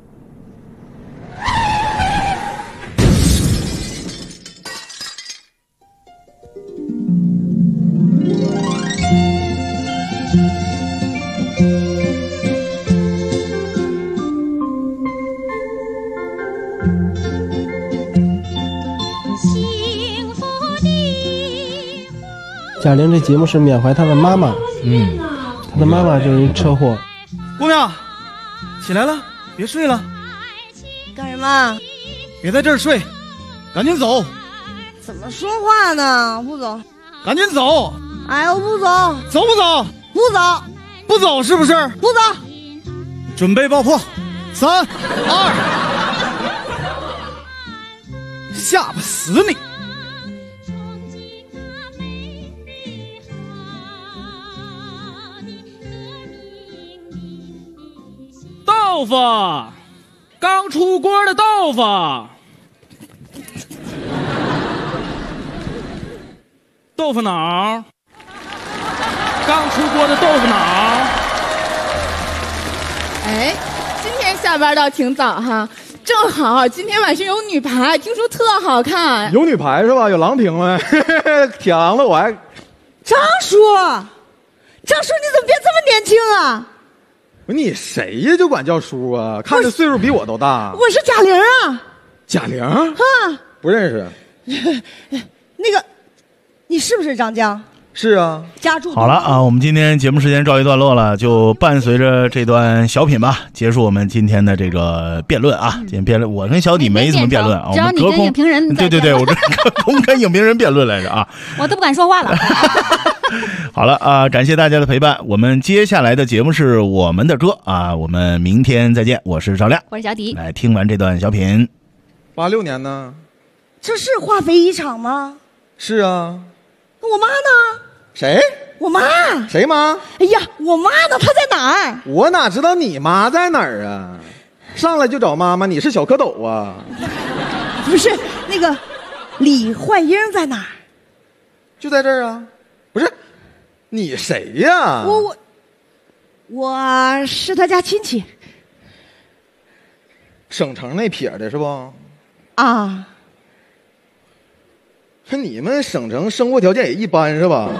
贾玲这节目是缅怀她的妈妈，她的妈妈就是一车祸。 姑娘，起来了，别睡了。 干什么？ 别在这儿睡，赶紧走。 怎么说话呢？不走。 赶紧走。 哎，我不走。 走不走？ 不走。 不走是不是？ 不走。 准备爆破，3、2，吓不死你！ 豆腐，刚出锅的豆腐。豆腐脑，刚出锅的豆腐脑。 哎，今天下班倒挺早哈，正好今天晚上有女排，听说特好看。 有女排是吧？有郎平了，铁郎了，我还。 张叔，张叔，你怎么变这么年轻啊？ 你谁呀？就管叫叔啊？看着岁数比我都大。 我是贾玲啊。 贾玲？ 啊， 不认识。 那个，你是不是张江？ 是啊。 家住。 好了啊，我们今天节目时间告一段落了，就伴随着这段小品吧，结束我们今天的这个辩论啊。今天辩论，我跟小迪没怎么辩论啊， 只要你跟影评人对，我这隔空跟影评人辩论来着啊。 我都不敢说话了。 好了啊，感谢大家的陪伴。我们接下来的节目是我们的歌啊，我们明天再见。我是赵亮， 我是小迪。 来听完这段小品。 86年呢？ 这是化肥一厂吗？ 是啊。 我妈呢？ 谁？ 我妈。 谁妈？ 哎呀，我妈呢？她在哪儿？ 我哪知道你妈在哪儿啊？上来就找妈妈，你是小蝌蚪啊？ 不是，那个李焕英在哪儿？ 就在这儿啊。不是，你谁呀？ 我是他家亲戚。 省城那撇的是不？ 啊。 你们省城生活条件也一般是吧？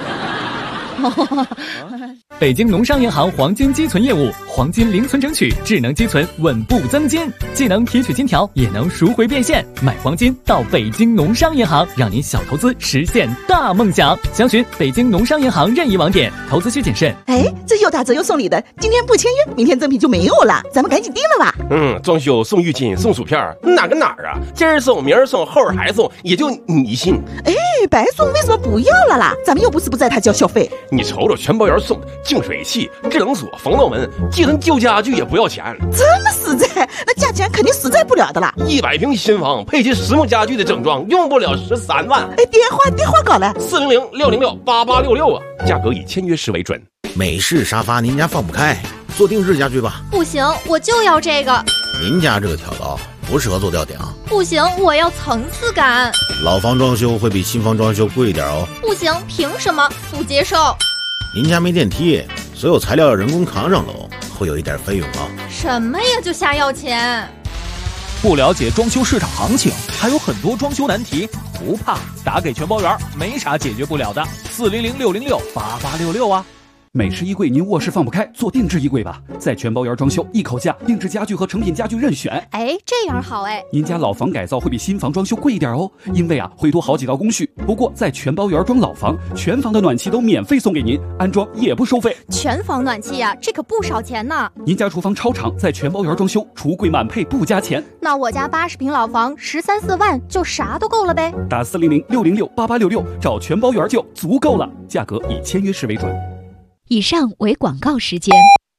北京农商银行黄金积存业务，黄金零存整取，智能积存，稳步增金，既能提取金条，也能赎回变现。买黄金到北京农商银行，让您小投资实现大梦想。详询北京农商银行任意网点，投资需谨慎。 哎，这又打折又送礼的，今天不签约，明天赠品就没有了，咱们赶紧订了吧。 装修送浴巾送薯片，哪跟哪儿啊？今儿送明儿送后儿还送，也就你信。 哎，白送为什么不要了啦？咱们又不是不在他交消费。 你瞅瞅全包园送的净水器、制冷锁、防盗门，寄存旧家具也不要钱， 这么实在，那价钱肯定实在不了的啦。 100平新房配齐实木家具的整装，用不了13万。 哎，电话搞来 400-606-8866啊，价格以签约时为准。 美式沙发您家放不开，做定制家具吧。 不行，我就要这个。 您家这个挑高不适合做吊顶。 不行，我要层次感。 老房装修会比新房装修贵一点哦。 不行，凭什么？不接受。 您家没电梯，所有材料要人工扛上楼，会有一点费用啊。 什么呀，就瞎要钱？ 不了解装修市场行情，还有很多装修难题，不怕，打给全包园，没啥解决不了的。400-606-8866啊。 美式衣柜您卧室放不开，做定制衣柜吧，在全包园装修，一口价，定制家具和成品家具任选。 哎，这样好哎。 您家老房改造会比新房装修贵一点哦，因为会多好几道工序。不过在全包园装老房，全房的暖气都免费送给您，安装也不收费。 全房暖气呀，这可不少钱呢。 您家厨房超长，在全包园装修，橱柜满配不加钱。 那我家80平老房13-14万就啥都够了呗。 打400-606-8866找全包园就足够了，价格以签约时为准。 以上为广告时间。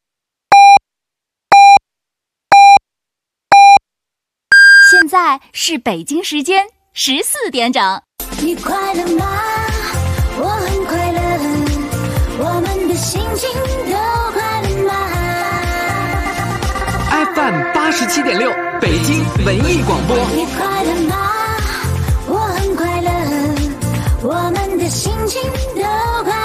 现在是北京时间14点整。 你快乐吗？我很快乐，我们的心情都快乐吗 ？FM 87.6，北京文艺广播。 你快乐吗？我很快乐，我们的心情都快乐。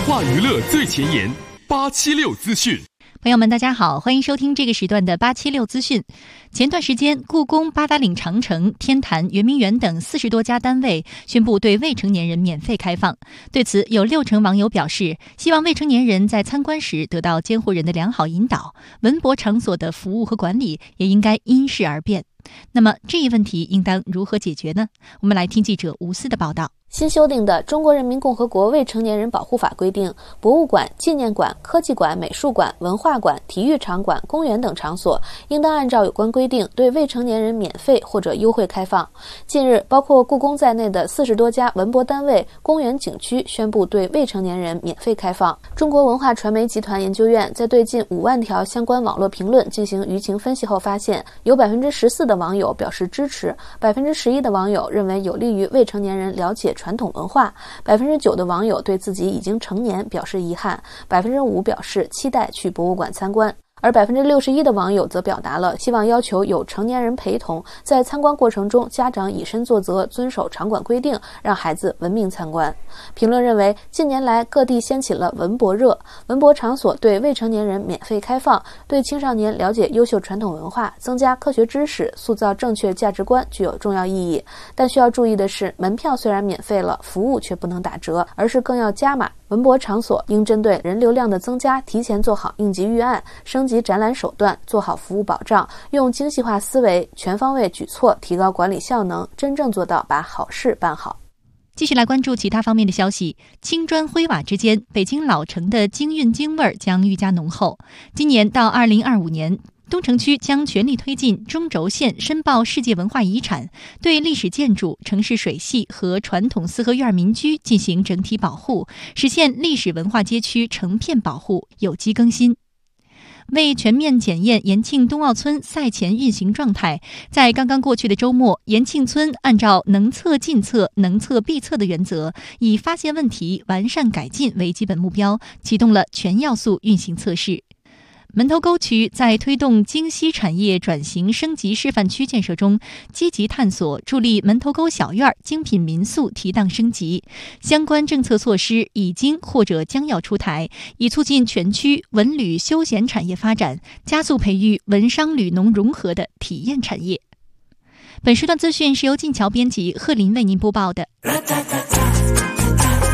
化娱乐最前沿，876资讯。 朋友们，大家好，欢迎收听这个时段的876资讯。前段时间，故宫、八达岭长城、天坛、圆明园等40多家单位宣布对未成年人免费开放。对此，有60%网友表示，希望未成年人在参观时得到监护人的良好引导，文博场所的服务和管理也应该因事而变。那么，这一问题应当如何解决呢？我们来听记者吴思的报道。 新修订的《中国人民共和国未成年人保护法》规定，博物馆、纪念馆、科技馆、美术馆、文化馆、体育场馆、公园等场所应当按照有关规定对未成年人免费或者优惠开放。近日，包括故宫在内的40多家文博单位、公园景区宣布对未成年人免费开放。中国文化传媒集团研究院在对近5万条相关网络评论进行舆情分析后发现，有14%的网友表示支持，11%的网友认为有利于未成年人了解传统文化，9%的网友对自己已经成年表示遗憾，5%表示期待去博物馆参观。而61%的网友则表达了希望要求有成年人陪同，在参观过程中家长以身作则，遵守场馆规定，让孩子文明参观。评论认为，近年来各地掀起了文博热，文博场所对未成年人免费开放，对青少年了解优秀传统文化、增加科学知识、塑造正确价值观具有重要意义。但需要注意的是，门票虽然免费了，服务却不能打折，而是更要加码。文博场所应针对人流量的增加，提前做好应急预案，升级展览手段，做好服务保障，用精细化思维、全方位举措提高管理效能，真正做到把好事办好。 继续来关注其他方面的消息。青砖灰瓦之间，北京老城的京韵京味儿将愈加浓厚。今年到2025年，东城区将全力推进中轴线申报世界文化遗产，对历史建筑、城市水系和传统四合院民居进行整体保护，实现历史文化街区成片保护、有机更新。为全面检验延庆冬奥村赛前运行状态，在刚刚过去的周末，延庆村按照能测尽测、能测必测的原则，以发现问题、完善改进为基本目标，启动了全要素运行测试。门头沟区在推动京西产业转型升级示范区建设中，积极探索助力门头沟小院精品民宿提档升级，相关政策措施已经或者将要出台，以促进全区文旅休闲产业发展，加速培育文商旅农融合的体验产业。本时段资讯是由晋桥编辑贺林为您播报的。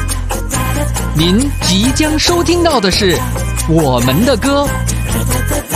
您即将收听到的是我们的歌。